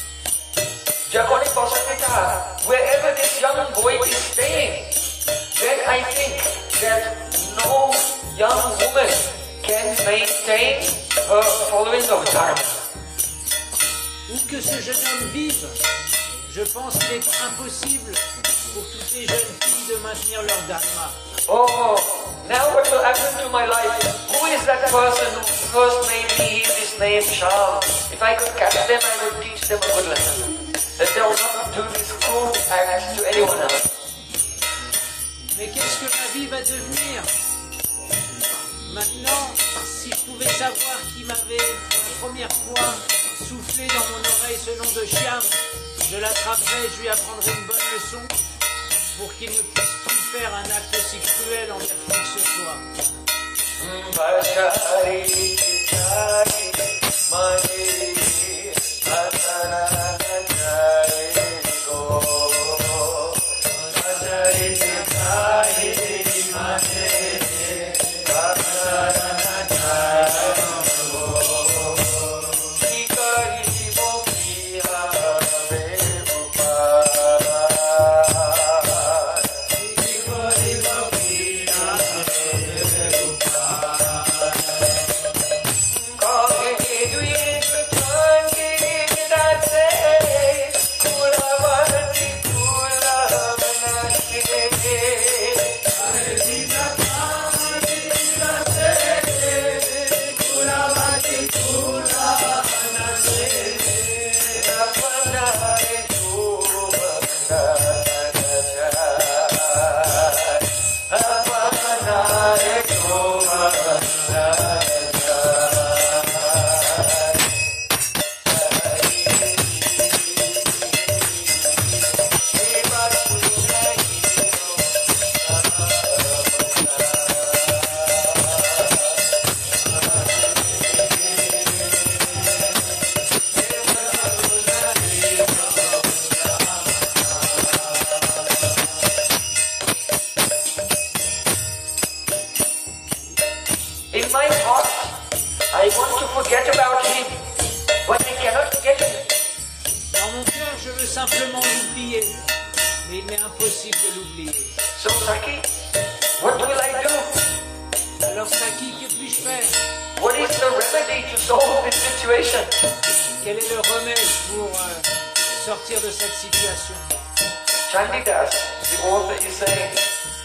Jakone Pausatita, wherever this young boy is staying, then I think that no young woman can maintain her following of Dharma. Où que ce jeune homme vive, je pense qu'il est impossible pour toutes les jeunes filles de maintenir leur Dharma. Oh, now what will happen to my life? Who is that person who first made me hear this name, Sham? If I could catch them, I would teach them a good lesson. That they will not do this cruel act to anyone else. Mais qu'est-ce que ma vie va devenir? Maintenant, si je pouvais savoir qui m'avait la première fois soufflé dans mon oreille ce nom de Shyam, je l'attraperais et je lui apprendrais une bonne leçon pour qu'il ne puisse plus faire un acte aussi cruel envers qui que ce soit. What will I do? Alors Saki, que puis-je faire? What is the remedy to solve this situation? Quel est le remède pour euh, sortir de cette situation? Chandidas, the author, is saying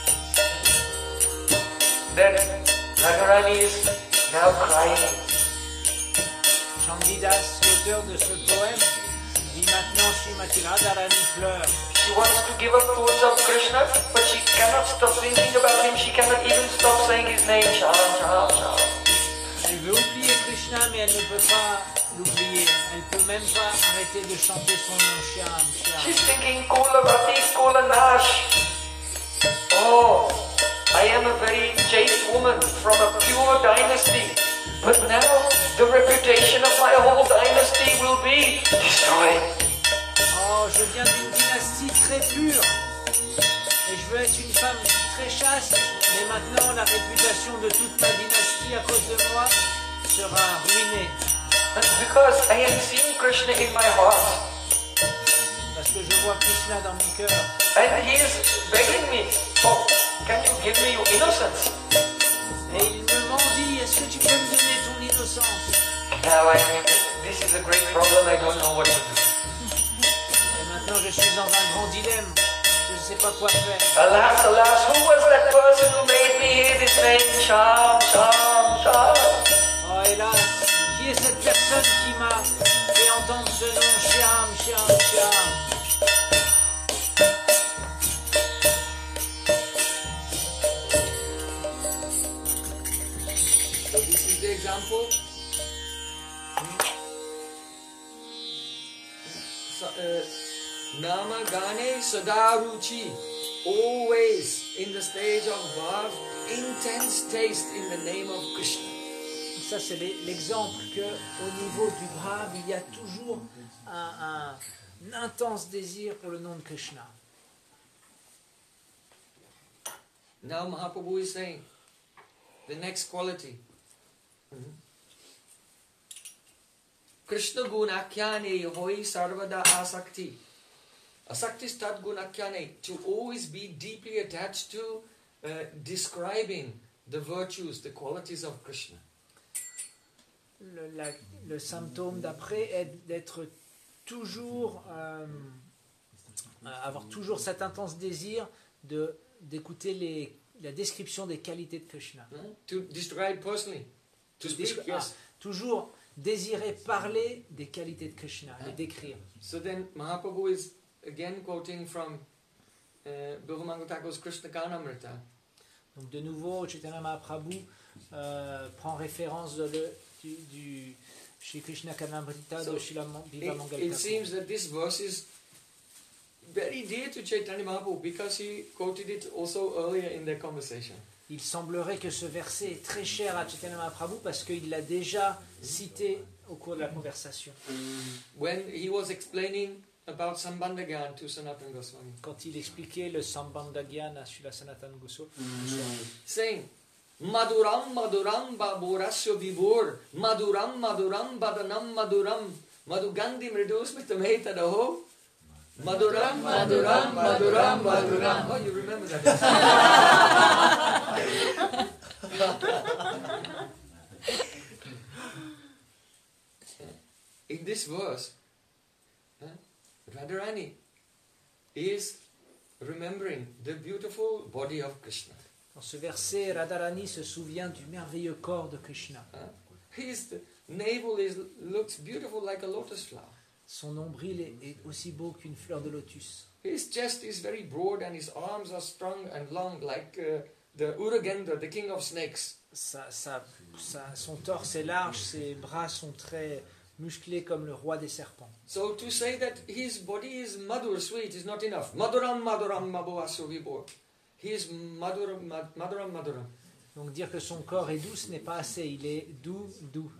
that Radharani is now crying. Chandidas, l'auteur de ce poème, dit maintenant Srimati Radharani pleure. She wants to give up thoughts of Krishna, but she cannot stop thinking about him. She cannot even stop saying his name. Sham, sham, sham. Elle veut oublier Krishna, mais elle ne peut pas l'oublier. Elle peut même pas arrêter de chanter son nom, Shyam, Shyam. She's thinking, Kola Rati, Kola Nash. Oh, I am a very chaste woman from a pure dynasty. But now the reputation of my whole dynasty will be destroyed. Oh, je viens d'une dynastie très pure. Et je veux être une femme très chaste. Mais maintenant, la réputation de toute ma dynastie à cause de moi sera ruinée. And because I am seeing Krishna in my heart. Parce que je vois Krishna dans mon cœur. And he is begging me, oh, can you give me your innocence? Et il me mendie, est-ce que tu peux me donner ton innocence? Now I mean, this is a great problem, I don't know what to do. Et maintenant je suis dans un grand dilemme, je ne sais pas quoi faire. Alas, alas, who was that person who made me hear this name? Sham, Sham, Sham. Oh hélas, qui est cette personne qui m'a fait entendre ce nom? Shyam, Shyam, Shyam. So this is the example. Nama Gane Sadaruchi, always in the stage of bhav, intense taste in the name of Krishna. Ça c'est l'exemple que au niveau du bhav, il y a toujours un, un, un intense désir pour le nom de Krishna. Now Mahaprabhu is saying the next quality. Mm-hmm. Krishna gunakyane hoi sarvada asakti. Asakti stat gunakyane, to always be deeply attached to uh, describing the virtues, the qualities of Krishna. Le, la, le symptôme d'après est d'être toujours, euh, avoir toujours cet intense désir de, d'écouter les, la description des qualités de Krishna. Mm-hmm. To describe personally, to speak, Descri- yes. ah, toujours désirer parler des qualités de Krishna, les décrire. So then Mahaprabhu is again quoting from uh, Bilvamangal Thakur's Krishna Ganamrita. Donc de nouveau, Chaitanya Mahaprabhu euh, prend référence de le, du, du Shri Krishna Ganamrita So, de Srila Bilvamangal It, it Thakur. seems that this verse is very dear to Chaitanya Mahaprabhu because he quoted it also earlier in their conversation. Il semblerait que ce verset est très cher à Chaitanya Mahaprabhu parce qu'il l'a déjà cité au cours de la conversation. When he was explaining about Sambandhagyan to Sanatana Goswami, Quand il expliquait le Sambandhagyan à Srila Sanatana Goswami, saying, Maduram Maduram Baborasya Vibur, Maduram Maduram Badanam Maduram, Madugandhi Mridusmita Daho, Maduram Maduram Maduram Maduram. Oh, you remember that? In this verse, huh, Radharani is remembering the beautiful body of Krishna. dans ce verset, Radharani se souvient du merveilleux corps de Krishna. Huh? His navel is, looks beautiful like a lotus flower. Son nombril est, est aussi beau qu'une fleur de lotus. His chest is very broad and his arms are strong and long like uh, the Uragendra, the king of snakes. Sa, sa, sa, son torse est large, ses bras sont très musclés comme le roi des serpents. So to say that his body is madhur, sweet, is not enough. Madhuram Madhuram Mabhuvasu Vibhor. He is Madhuram Mad- Madhuram Madhuram. Donc dire que son corps est doux, ce n'est pas assez, il est doux, doux.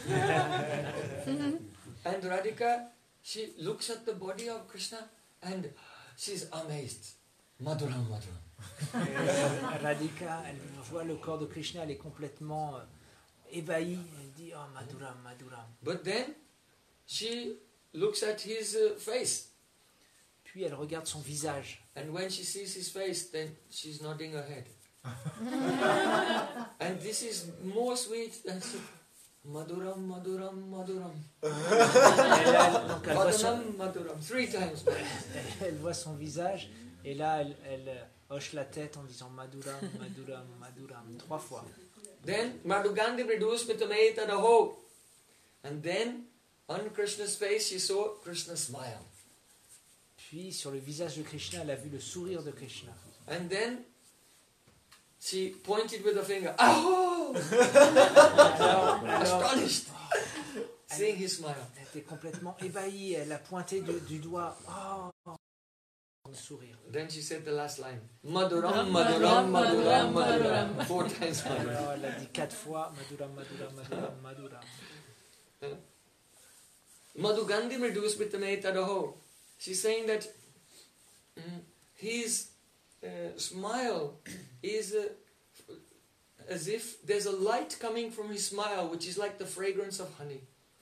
And Radhika, she looks at the body of Krishna and she's amazed. Madhuram Madhuram. Et Radhika, elle voit le corps de Krishna, elle est complètement euh, ébahie, elle dit « Oh, Madhuram, Madhuram ». But then she looks at his uh, face. Puis elle regarde son visage. And when she sees his face, then she's nodding her head. And this is more sweet than Maduram, Maduram, Maduram. Et là, donc, elle, voit son, Maduram, Maduram. Three times. elle voit son visage et là elle, elle hoche la tête en disant Maduram, Maduram, Maduram, trois fois. Then Madhugandhi reduced with the Meta the whole. And then on Krishna's face she saw Krishna smile. Puis sur le visage de Krishna, elle a vu le sourire de Krishna. And then she pointed with her finger. Oh! Alors, alors, Astonished. Seeing his smile. elle était complètement ébahie, elle a pointé du, du doigt. Oh, le sourire. Then she said the last line. Maduram, Maduram, Maduram, Maduram. Four times Maduram. Alors elle a dit quatre fois Maduram, Maduram, Maduram, Maduram. Madhugandhi reduced with the Meta the whole. She's saying that mm, his uh, smile is uh, as if there's a light coming from his smile, which is like the fragrance of honey.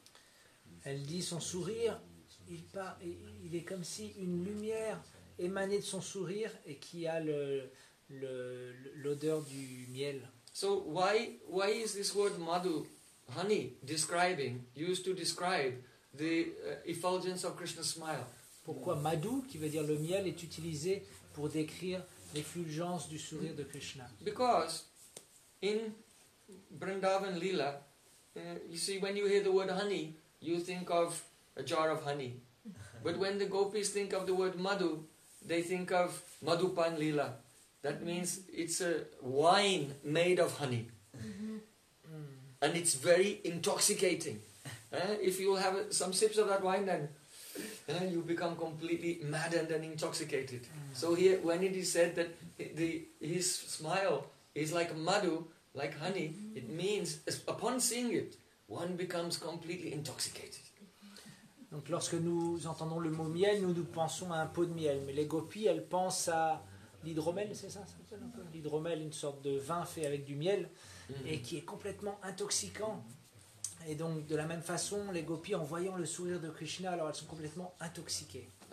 Elle dit son sourire, il, part, il est comme si une lumière émanait de son sourire et qui a le, le, l'odeur du miel. So why why is this word madhu, honey, describing used to describe the uh, effulgence of Krishna's smile? Pourquoi madhu, qui veut dire le miel, est utilisé pour décrire l'effulgence du sourire de Krishna? Because in Vrindavan Leela, uh, you see, when you hear the word honey, you think of a jar of honey. But when the gopis think of the word madhu, they think of Madhupan Leela. That means it's a wine made of honey. Mm. And it's very intoxicating. Uh, if you have some sips of that wine, then uh, you become completely maddened and intoxicated. Mm. So here, when it is said that the, his smile is like madhu, like honey, it means upon seeing it, one becomes completely intoxicated. Donc lorsque nous entendons le mot miel, nous nous pensons à un pot de miel. Mais les gopis, elles pensent à l'hydromel, c'est ça, ça s'appelle un peu l'hydromel, une sorte de vin fait avec du miel, mm-hmm. et qui est complètement intoxicant. Et donc de la même façon, les gopis, en voyant le sourire de Krishna, alors elles sont complètement intoxiquées. Uh-huh.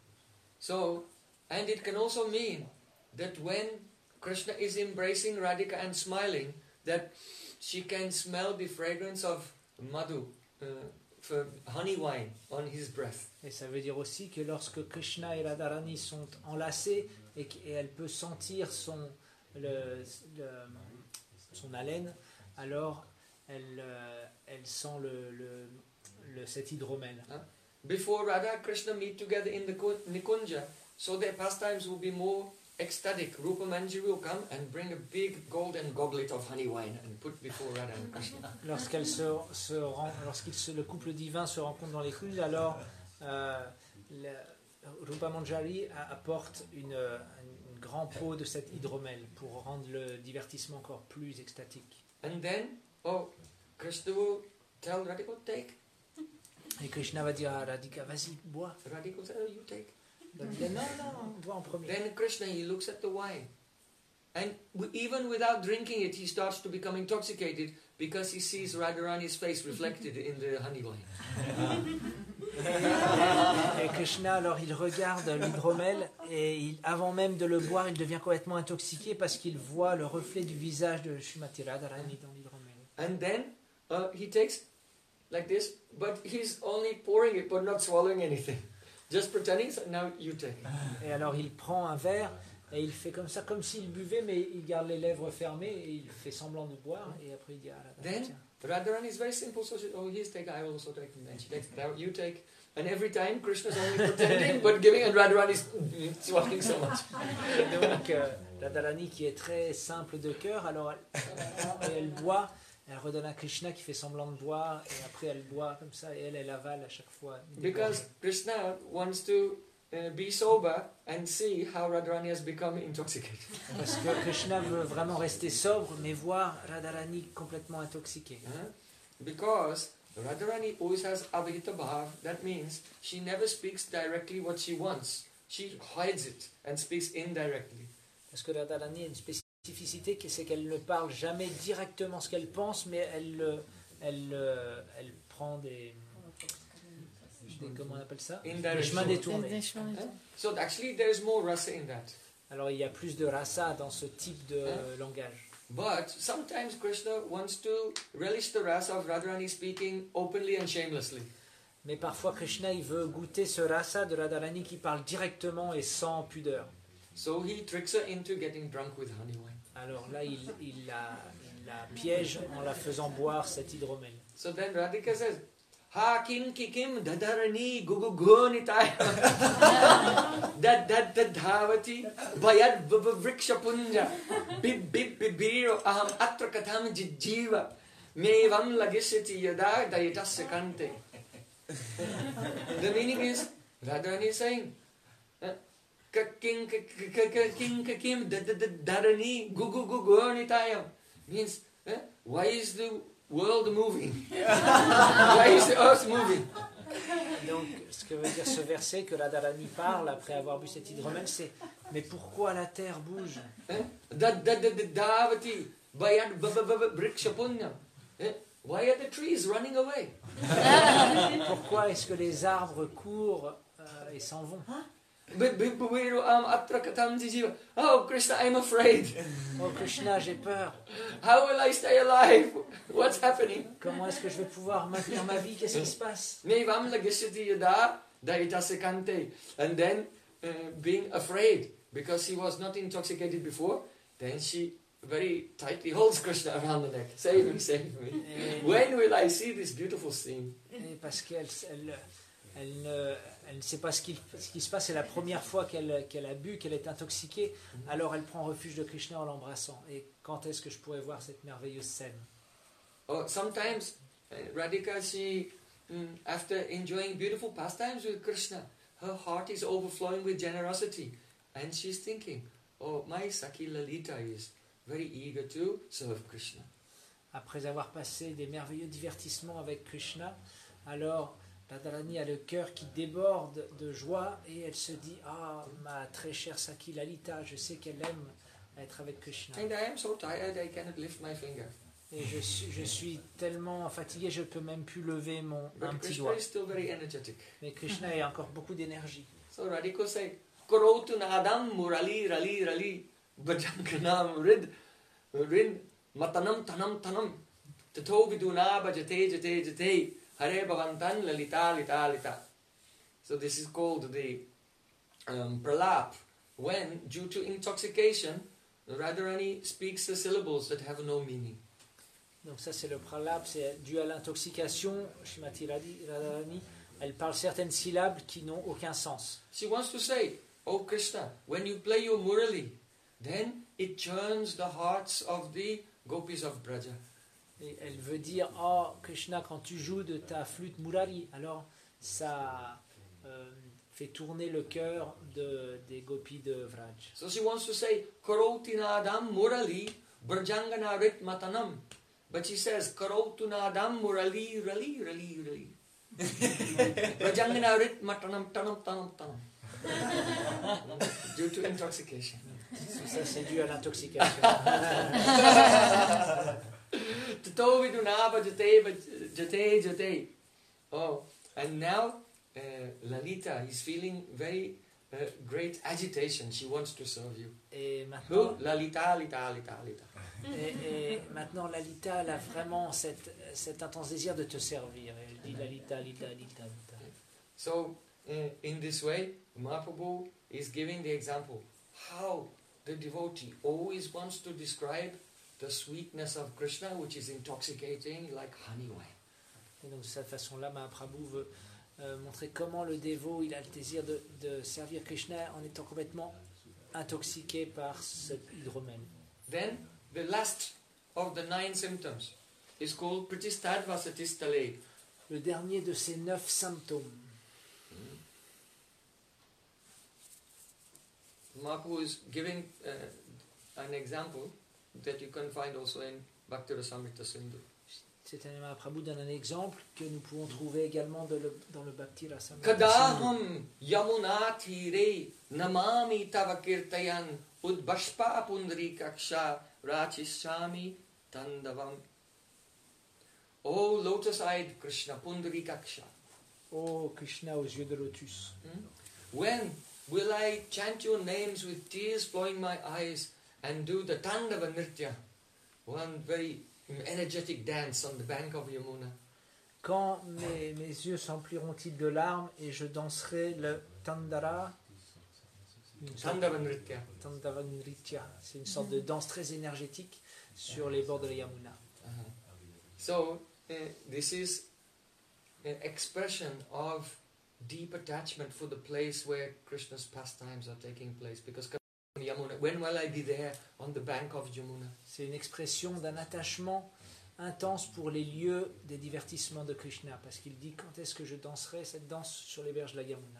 So, and it can also mean that when Krishna is embracing Radhika and smiling, that she can smell the fragrance of madhu, uh, for honey wine, on his breath. Et ça veut dire aussi que lorsque Krishna et Radharani sont enlacés et qu'elle peut sentir son, le, le, son haleine, alors elle, euh, elle sent le, le, le, cet hydromel. Huh? Before Radha and Krishna meet together in the Nikunja, so their pastimes will be more ecstatic. Rupa Manjari will come and bring a big golden goblet of honey wine and put before Radha and Krishna. Lorsqu'elle se, se rend, lorsqu'il se, le couple divin se rencontre dans les Kunj, alors euh, le, Rupa Manjari apporte une, une grand pot de cet hydromel pour rendre le divertissement encore plus extatique. And then, oh, Krishna will tell Radhika, take. Et Krishna va dire à Radhika, vas-y, bois. Radhika will say, oh, you take. Radhika, non, non, bois en premier. Then Krishna, he looks at the wine. And even without drinking it, he starts to become intoxicated because he sees Radharani's face reflected in the honey wine. Et Krishna, alors il regarde l'hydromel et il, avant même de le boire, il devient complètement intoxiqué parce qu'il voit le reflet du visage de Srimati Radharani dans l'hydromel. And then uh, he takes like this, but he's only pouring it but not swallowing anything. Just pretending, so now you take. Et alors il prend un verre et il fait comme ça, comme s'il buvait, mais il garde les lèvres fermées et il fait semblant de boire et après il dit ah là, Then tiens. Radharani is very simple, so she, oh, he's take, I will also take, and she takes, now you take. And every time Krishna's only pretending but giving, and Radharani is swallowing so much. Et donc euh, Radharani qui est très simple de cœur, alors elle, elle, elle boit, elle redonne à Krishna qui fait semblant de boire et après elle boit comme ça et elle, elle avale à chaque fois. Because Krishna wants to uh, be sober and see how Radharani has become intoxicated. Parce que Krishna veut vraiment rester sobre, mais voir Radharani complètement intoxiquée. Uh-huh. Because Radharani always has avahita bhav. That means she never speaks directly what she wants. She hides it and speaks indirectly. Parce que Radharani a une spécificité, c'est qu'elle ne parle jamais directement ce qu'elle pense, mais elle, elle, elle, elle prend des, des, comment on appelle ça, des chemins détournés. Huh? So actually there is more rasa in that. Alors il y a plus de rasa dans ce type de Hein? langage. But sometimes Krishna wants to relish the rasa of Radharani speaking openly and shamelessly. Mais parfois Krishna il veut goûter ce rasa de Radharani qui parle directement et sans pudeur. So he tricks her into getting drunk with honey wine. Alors là il, il, la, il la piège en la faisant boire cet hydromel. So then Radhika says, Ha kim kikim dadarani gugugunitaya dad dad dad dhavati bayad vrikshapunja bib bib bibiro aham atra katham jijjiva mevam lagisiti yada dayatasya kante. The meaning is, Radharani is saying, King Kakim Darani Gugu Gugunitayam means, eh, why is the world moving? Why is the earth moving? Donc ce que veut dire ce verset que Radharani parle après avoir bu cet hydromel, c'est mais pourquoi la terre bouge? Davati Bayad Brikshapunyam. Why are the trees running away? Pourquoi est-ce que les arbres courent euh, et s'en vont? Oh Krishna, I'm afraid. Oh Krishna, j'ai peur. How will I stay alive? What's happening? Comment est-ce que je vais pouvoir maintenir ma vie? Qu'est-ce qui se passe? And then, uh, being afraid because he was not intoxicated before, then she very tightly holds Krishna around the neck. Save me, save me. When will I see this beautiful scene? Et parce qu'elle elle, elle ne, elle ne sait pas ce qui, ce qui se passe. C'est la première fois qu'elle qu'elle a bu, qu'elle est intoxiquée. Alors elle prend refuge de Krishna en l'embrassant. Et quand est-ce que je pourrais voir cette merveilleuse scène? Oh, sometimes uh, Radhika, she, mm, after enjoying beautiful pastimes with Krishna, her heart is overflowing with generosity. And she's thinking, oh, my Sakhi Lalita is very eager to serve Krishna. Après avoir passé des merveilleux divertissements avec Krishna, alors Radharani a le cœur qui déborde de joie et elle se dit, ah, ma très chère Sakhi Lalita, je sais qu'elle aime être avec Krishna. And I am so tired I cannot lift my finger. Et je suis, je suis tellement fatigué, je ne peux même plus lever mon But un petit Krishna doigt. is still very energetic. Mais Krishna a encore beaucoup d'énergie. So Radhika say, Korotu nadam murali rali rali bhajankanam rid rid matanam tanam tanam tato viduna bhajate jate jate hare bhavantan lalita lita lita. So this is called the um, pralap, when due to intoxication Radharani speaks the syllables that have no meaning. Donc ça c'est le pralap, c'est dû à l'intoxication. Shrimati Radharani, elle parle certaines syllabes qui n'ont aucun sens. She wants to say, oh Krishna, when you play your murali, then it churns the hearts of the gopis of Braja. Et elle veut dire, oh Krishna, quand tu joues de ta flûte Murari, alors ça euh, fait tourner le cœur de, des gopis de Vraj. So she wants to say, Karotinadam murali brajangana rit matanam. But she says, Karotunadam murali rali rali rali. Brajangana rit matanam tanam tanam tanam. Due to intoxication. Ça c'est dû à l'intoxication. Tato vidunaba jate jate jate. Oh, and now uh, Lalita is feeling very uh, great agitation. She wants to serve you. Et Who? maintenant, Lalita, Lalita, Lalita, Lalita. et, et maintenant Lalita elle a vraiment cette, cet intense désir de te servir. Elle dit Lalita, Lalita, Lalita, Lalita. So, uh, in this way, Mahaprabhu is giving the example how the devotee always wants to describe the sweetness of Krishna, which is intoxicating like honey wine. Et donc de cette façon-là, Mahaprabhu veut euh, montrer comment le dévot il a le désir de, de servir Krishna en étant complètement intoxiqué par cet hydromel. Then, the last of the nine symptoms is called Pratistadva Satistale. Le dernier de ces neuf symptômes. Mahaprabhu is giving uh, an example that you can find also in Bhakti Rasamrita Sindhu. Chaitanya Mahaprabhu donne un exemple que nous pouvons trouver également de le, dans le Bhakti Rasamrita. Kadaham yamuna thire namami tava kirtayan udbashpa pundri kaksha rachishami tandavam. Oh lotus-eyed Krishna, pundri kaksha. Oh Krishna aux yeux de lotus. Hmm? When will I chant your names with tears flowing my eyes and do the Tandava Nritya, one very energetic dance on the bank of Yamuna? Quand mes, mes yeux s'empliront-ils de larmes et je danserai le Tandara, Tandava Nritya. Tandava Nritya, c'est une sorte de danse très énergétique sur les bords de la Yamuna. Uh-huh. So, uh, this is an expression of deep attachment for the place where Krishna's pastimes are taking place. Because Yamuna, when will I be there on the bank of Yamuna? C'est une expression d'un attachement intense pour les lieux des divertissements de Krishna, parce qu'il dit quand est-ce que je danserai cette danse sur les berges de la Yamuna.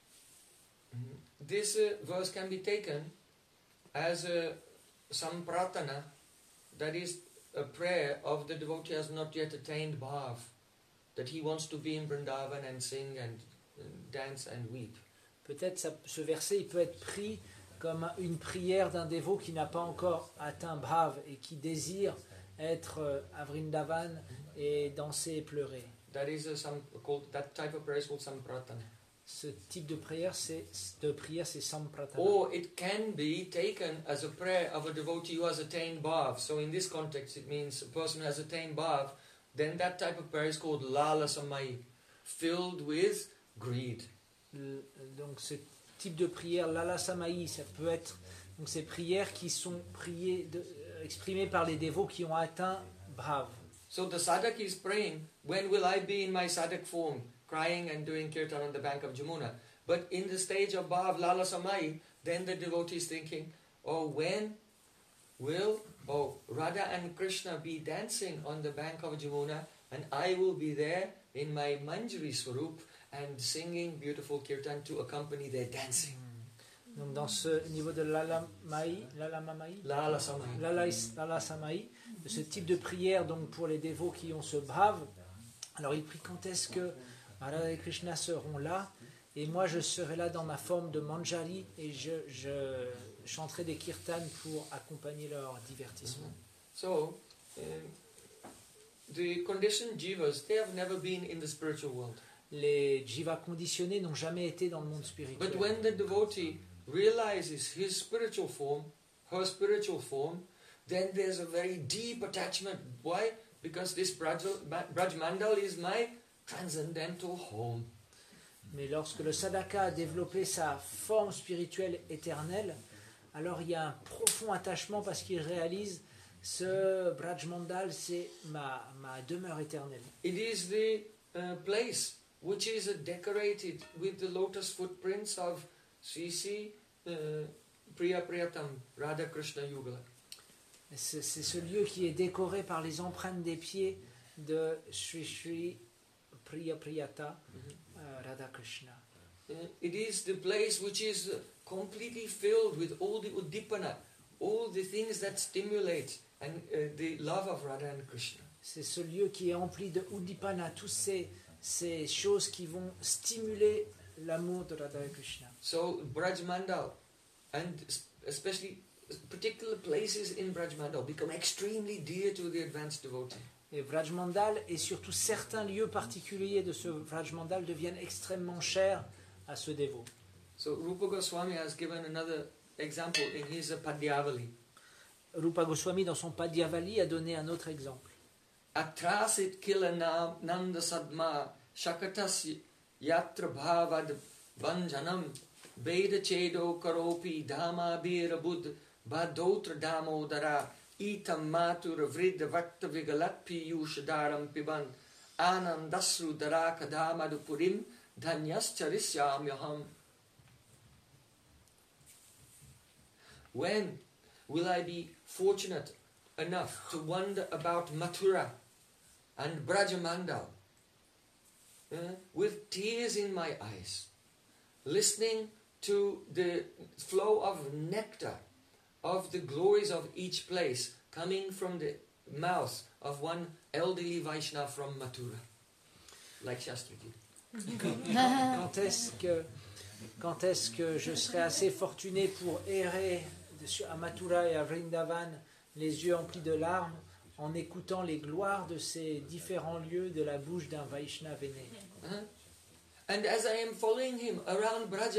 Mm-hmm. This uh, verse can be taken as a sampratana, that is a prayer of the devotee who has not yet attained bhav, that he wants to be in Vrindavan and sing and uh, dance and weep. Peut-être ça, ce verset il peut être pris comme une prière d'un dévot qui n'a pas encore atteint bhav et qui désire être à Vrindavan et danser et pleurer. That is a sam, called, that type of prayer is called sampratana. Ce type de prière, c'est de prière, c'est sampratana. Or it can be taken as a prayer of a devotee who has attained bhav. So in this context, it means a person who has attained bhav. Then that type of prayer is called lala samai, filled with greed. Le, donc ce type de prière, lala samai, ça peut être donc ces prières qui sont priées de, exprimées par les dévots qui ont atteint bhav. So the sadhak is praying, when will I be in my sadhak form, crying and doing kirtan on the bank of Jamuna? But in the stage of bhav, lala samai, then the devotee is thinking, oh, when will oh Radha and Krishna be dancing on the bank of Jamuna, and I will be there in my Manjari Swarup and singing beautiful kirtan to accompany their dancing. Donc dans ce niveau de lala mai, lala mamai, lala samai, lala, lala samai, de ce type de prière donc pour les dévots qui ont ce bhav, alors il prie quand est-ce que Radha et Krishna seront là, et moi je serai là dans ma forme de manjari et je, je chanterai des kirtans pour accompagner leur divertissement. So, um, the conditioned jivas, they have never been in the spiritual world. Les jivas conditionnés n'ont jamais été dans le monde spirituel. But when the devotee realizes his spiritual form, her spiritual form, then there's a very deep attachment. Why? Because this Braj, Braj Mandal is my transcendental home. Mais lorsque le sadhaka a développé sa forme spirituelle éternelle, alors il y a un profond attachement parce qu'il réalise ce Braj Mandal, c'est ma, ma demeure éternelle. It is the uh, place which is uh, decorated with the lotus footprints of Sri Sri uh, Priya Priyatam Radha Krishna Yugala. C'est, c'est ce lieu qui est décoré par les empreintes des pieds de Sri Sri Priya Priyata mm-hmm. uh, Radha Krishna. Uh, it is the place which is uh, completely filled with all the uddipana, all the things that stimulate and uh, the love of Radha and Krishna. C'est ce lieu qui est empli de uddipana, tous ces ces choses qui vont stimuler l'amour de Radha et Krishna. So Braj Mandal, and especially particular places in Braj Mandal, become extremely dear to the advanced devotee. Et Braj Mandal et surtout certains lieux particuliers de ce Braj Mandal deviennent extrêmement chers à ce dévot. So Rupa Goswami has given another example in his Padyavali. Rupa Goswami dans son Padyavali a donné un autre exemple. Atrasit kila nanda sadma shakatas yatra bhavad vanjanam veda chedo karopi dhamma bira buddh badotra damodara itam matura vridda vakta vigalat piyushadaram piban anandasru daraka dhamadupurim dhanyascharishyamyaham. When will I be fortunate enough to wander about Mathura and Brajamandal uh, with tears in my eyes, listening to the flow of nectar of the glories of each place coming from the mouth of one elderly Vaishnava from Mathura, like Shastri did. Quand est-ce que, quand est-ce que je serai assez fortuné pour errer à Mathura et à Vrindavan, les yeux emplis de larmes, en écoutant les gloires de ces différents lieux de la bouche d'un Vaishnava aîné. Uh-huh. And as I am following him around Braja,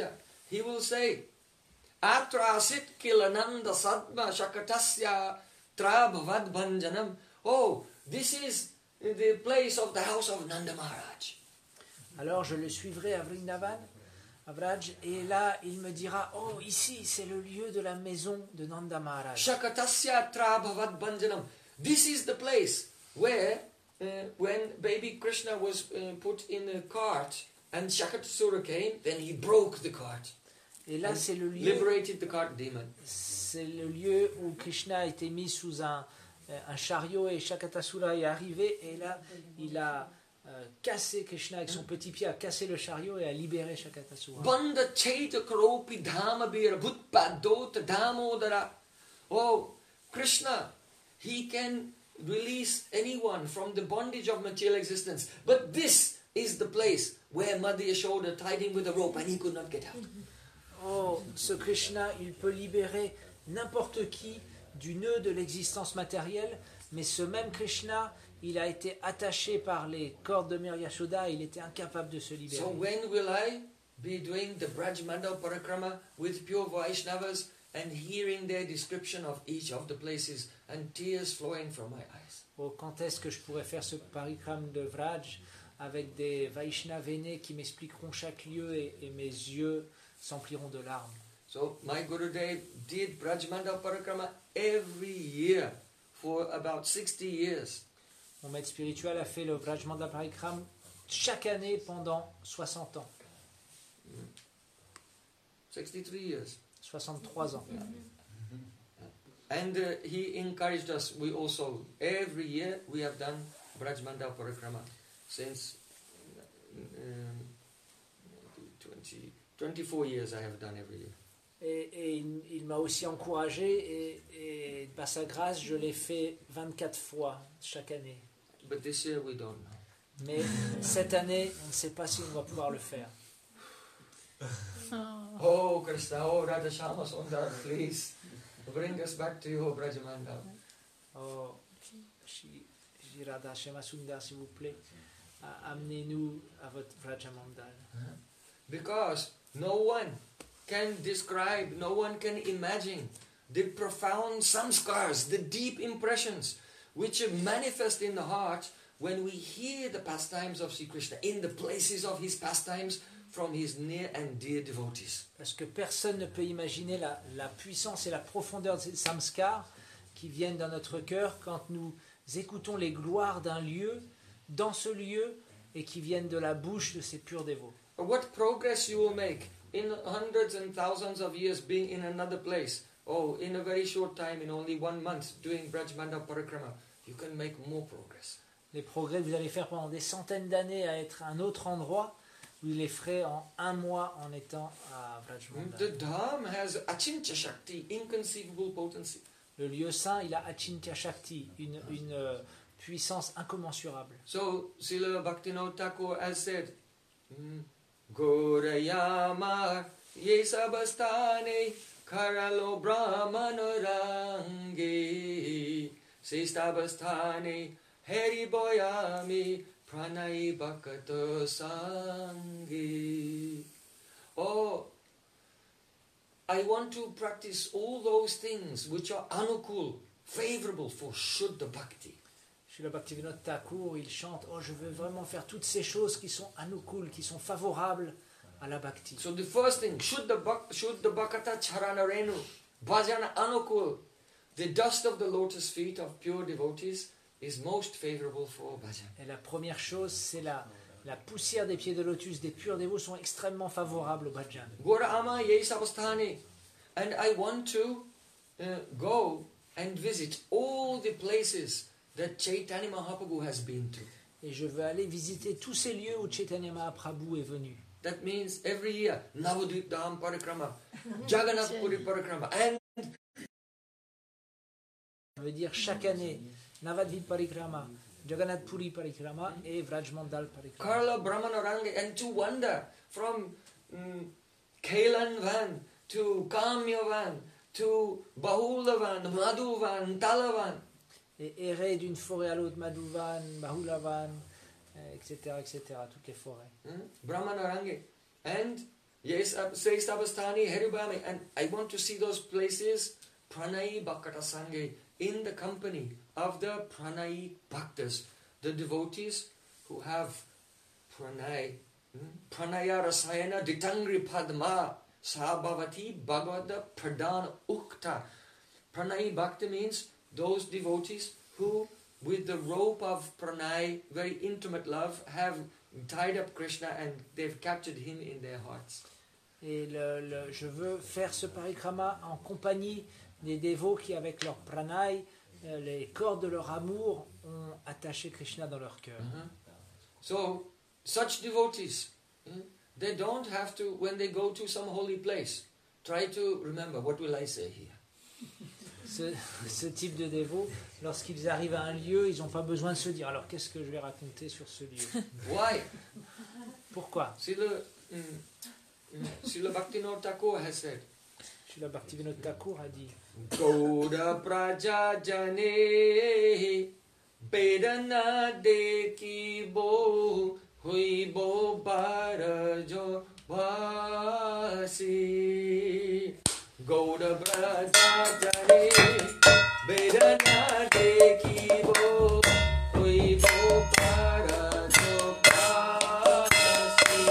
he will say, Atra sit kilananda sadma shakatasya trabhavad bhanjanam. Oh, this is the place of the house of Nanda Maharaj. Alors je le suivrai à Vrindavan, à Vraj, et là il me dira, oh ici c'est le lieu de la maison de Nanda Maharaj. Shakatasya trabhavad bhanjanam. This is the place where uh, when baby Krishna was uh, put in a cart and Shakatasura came, then he broke the cart. Et là c'est le lieu, liberated the cart demon. C'est le lieu où Krishna a été mis sous un, un chariot et Shakatasura est arrivé, et là il a euh, cassé, Krishna avec son petit pied a cassé le chariot et a libéré Shakatasura. Banda chaita karopi dhamma bira bhutpadota dhamodara. Oh, Krishna, he can release anyone from the bondage of material existence. But this is the place where Mother Yashoda tied him with a rope and he could not get out. Oh, ce Krishna, il peut libérer n'importe qui du nœud de l'existence matérielle, mais ce même Krishna, il a été attaché par les cordes de Mère Yashoda, il était incapable de se libérer. So when will I be doing the Braj Mandal Parikrama with pure Vaishnavas and hearing their description of each of the places and tears flowing from my eyes? Oh, quand est-ce que je pourrais faire ce parikram de Vraj avec des Vaishnavas aînés qui m'expliqueront chaque lieu, et, et mes yeux s'empliront de larmes. So my Gurudev did Braj Mandal Parikrama every year for about sixty years. Mon maître spirituel a fait le Braj Mandal Parikram chaque année pendant soixante ans. sixty-three years. soixante-trois ans. And uh, he encouraged us. We also, every year, we have done Braj Mandal Parikrama since um, twenty, twenty-four years I have done every year. Et, et il, il m'a aussi encouragé, et, et par sa grâce, je l'ai fait vingt-quatre fois chaque année. But this year we don't know. Mais cette année, on ne sait pas si on va pouvoir le faire. Oh Krishna, oh Radha Shama Sundar, please bring us back to your Braj Mandal. Oh, Shri Shri Radha Shama Sundar, s'il vous plaît, amenez-nous à votre Vrajamandal. Because no one can describe, no one can imagine the profound samskars, the deep impressions which manifest in the heart when we hear the pastimes of Sri Krishna, in the places of his pastimes from his near and dear devotees. Parce que personne ne peut imaginer la, la puissance et la profondeur de ces samskars qui viennent dans notre cœur quand nous écoutons les gloires d'un lieu, dans ce lieu, et qui viennent de la bouche de ces purs dévots. What progress you will make in hundreds and thousands of years being in another place. Oh, in a very short time, in only one month, doing Braj Mandal Parikrama, you can make more progress. Les progrès que vous allez faire pendant des centaines d'années à être à un autre endroit, vous les ferez en un mois en étant à Braj Mandal. The Dham has Achintya Shakti, inconceivable potency. Le lieu saint, il a Achintya Shakti, une, une euh, puissance incommensurable. So, Srila Bhaktivinoda Thakur has said, mm, Gorayama Yesabastane Karalo Brahmanarange Sestabastane Heri Boyami Pranai Bhakata Sange. Oh, I want to practice all those things which are anukul, favorable for Shuddha Bhakti. Srila Bhaktivinoda Thakur, il chante, oh, je veux vraiment faire toutes ces choses qui sont anukul, qui sont favorables à la bhakti. So the first thing, Shuddha Bhak- Shuddha Bhakata Charana Renu, Bhajana Anukul, the dust of the lotus feet of pure devotees is most favorable for bhajan. Et la première chose, c'est la, la poussière des pieds de lotus des purs dévots sont extrêmement favorables au bhajan. Gora Ama Yesavasthane. And I want to uh, go and visit all the places that Chaitanya Mahaprabhu has been to. Et je veux aller visiter tous ces lieux où Chaitanya Mahaprabhu est venu. That means every year, Navadvip Dham Parikrama, Jagannath Puri Parikrama, and Ça veut dire chaque année, Navadvip Parikrama, Jagannath Puri Parikrama et Vraj Mandal Parikrama. Karla Brahmanaranga, and to wander from um, Kailanvan to Kamyavan to Bahulavan, Madhuvan, Talavan. Et errer d'une forêt à l'autre, Madhuvan, Bahulavan, euh, et cetera, et cetera, toutes les forêts. Hmm? Brahmanaranga. And Yes, Sestabastani, Herubami, and I want to see those places, Pranay Bhakkata Sanghe, in the company of the Pranay Bhaktas, the devotees who have Pranay, hmm? Pranaya Rasayana Ditangri Padma, Sabhavati Bhagavata Pradhan Ukta. Pranay Bhakta means those devotees who, with the rope of Pranay, very intimate love, have tied up Krishna and they've captured him in their hearts. Et le, le, je veux faire ce parikrama en compagnie des dévots qui, avec leur pranay, euh, les cordes de leur amour, ont attaché Krishna dans leur cœur. Uh-huh. So, such devotees, hmm, they don't have to, when they go to some holy place, try to remember, what will I say here? Ce, ce type de dévots, lorsqu'ils arrivent à un lieu, ils n'ont pas besoin de se dire, alors qu'est-ce que je vais raconter sur ce lieu? Why? Pourquoi? Srila mm, mm, Srila Bhaktivinoda Thakur has said, Srila Bhaktivinoda Thakur a dit, Gauda Praja Jane Bedana Deki Bo Hui Bo Barajo Vasi Gauda Praja Jane Bedana Deki Bo Hui Bo Barajo Vasi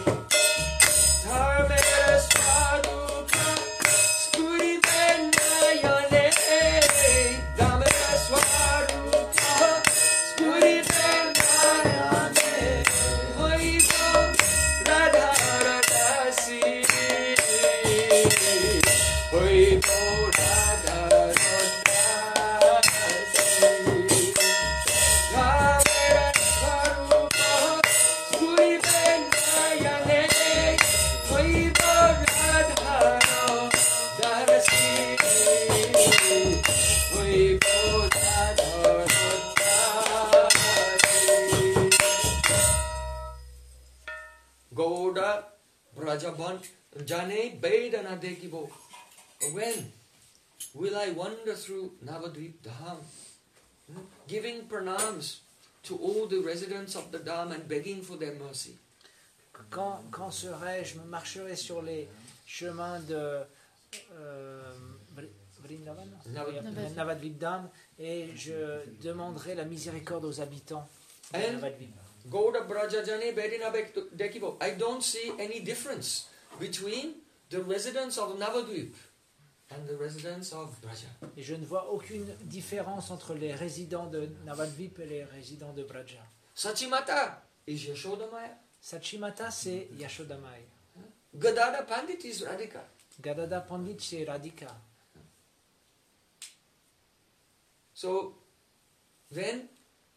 Dharmera Swarupa Skuri Benayane Dharmera Swarupa Skuri Benayane Hoibo Radha Radasi Hoibo Radha Radasi Dharmera Swarupa Skuri Benayane Hoibo Radha Radasi Hoibo Radha Radasi Gauda Brajaban Jane Bedana Dekibo. When will I wander through Navadvip Dham, hmm, giving pranams to all the residents of the Dham and begging for their mercy? quand, quand serai-je, je marcherai sur les chemins de euh, Vri- Vrindavan, Navad- Navadvip Dham, et je demanderai la miséricorde aux habitants de And- Navadvip. Gauda Brajajane Bedina Dekibo. I don't see any difference between the residents of Navadvip and the residents of Braja. Et je ne vois aucune différence entre les résidents de Navadvip et les résidents de Braja. Sachimata is Yashodamaya. Sachimata, c'est Yashodamai. Gadada Pandit is Radhika. Gadada Pandit, c'est Radhika. So, when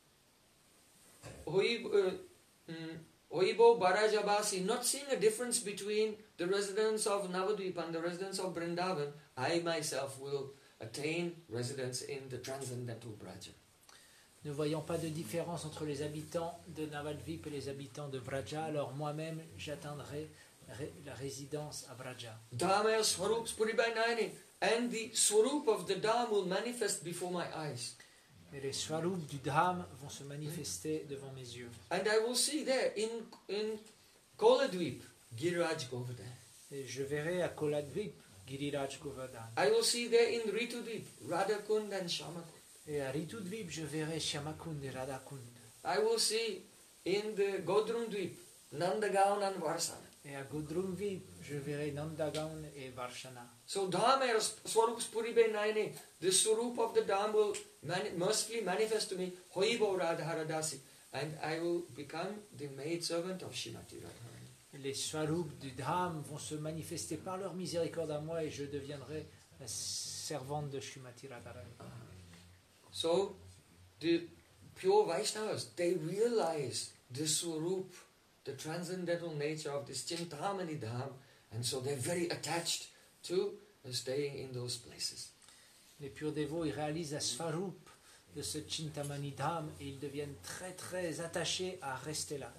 Hoi- uh, mm, Hoibo Barajabasi, not seeing a difference between the residents of Navadvip and the residents of Vrindavan, I myself will attain residence in the transcendental Braja. Ne voyant pas de différence entre les habitants de Navadvip et les habitants de Braja, alors moi-même j'atteindrai ré- la résidence à Braja. Dhamaya Swarup Spuribainani, and the Swarup of the Dham will manifest before my eyes. Et les swarups du Dham vont se manifester devant mes yeux. And I will see there in, in Koladvip, Giriraj Govardhan. Et je verrai à Koladvip, Giriraj Govardhan. I will see there in Ritudvip, Radhakund and Shamakund. Et à Ritudvip, je verrai Shyamakund et Radhakund. I will see in the Godrumdvip, Nandagaon and Varsana. Et à Godrumvip, je verrai Nandagaon et Varshana. So Dhamaya Swarup Spuribainani, the Swarup of the Dham will mani- mercifully manifest to me, Hoibo Radharadasi, and I will become the maid servant of Shrimati Radharani. Les swarups du Dham vont se manifester par leur miséricorde à moi et je deviendrai la servante de Srimati Radharani. So, the pure Vaishnavas, they realize the Swarup, the transcendental nature of this Chintamani Dham, and so they're very attached to staying in those places. Les purs dévots, ils réalisent la swarup de ce Chintamani Dham et ils deviennent très très attachés à rester là.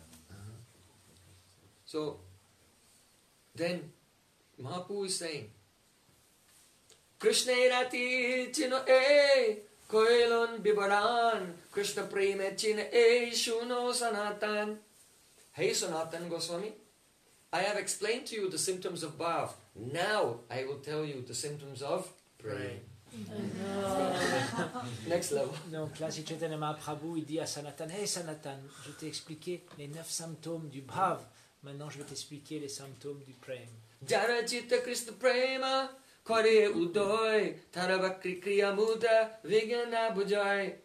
So, then Mahaprabhu is saying, Krishna rati chino e koilon bibaran Krishna preme chin e shuno sanatan. Hey Sanatan Goswami, I have explained to you the symptoms of bhav. Now I will tell you the symptoms of prem. Next level. Donc là, Sri Chaitanya Mahaprabhu, il dit à Sanatan, hey Sanatan, je t'ai expliqué les neuf symptômes du bhav. Maintenant, je vais t'expliquer les symptômes du prem. Jara chitta krishna prema kore udoy tarabakri kriya muda vigana bujay.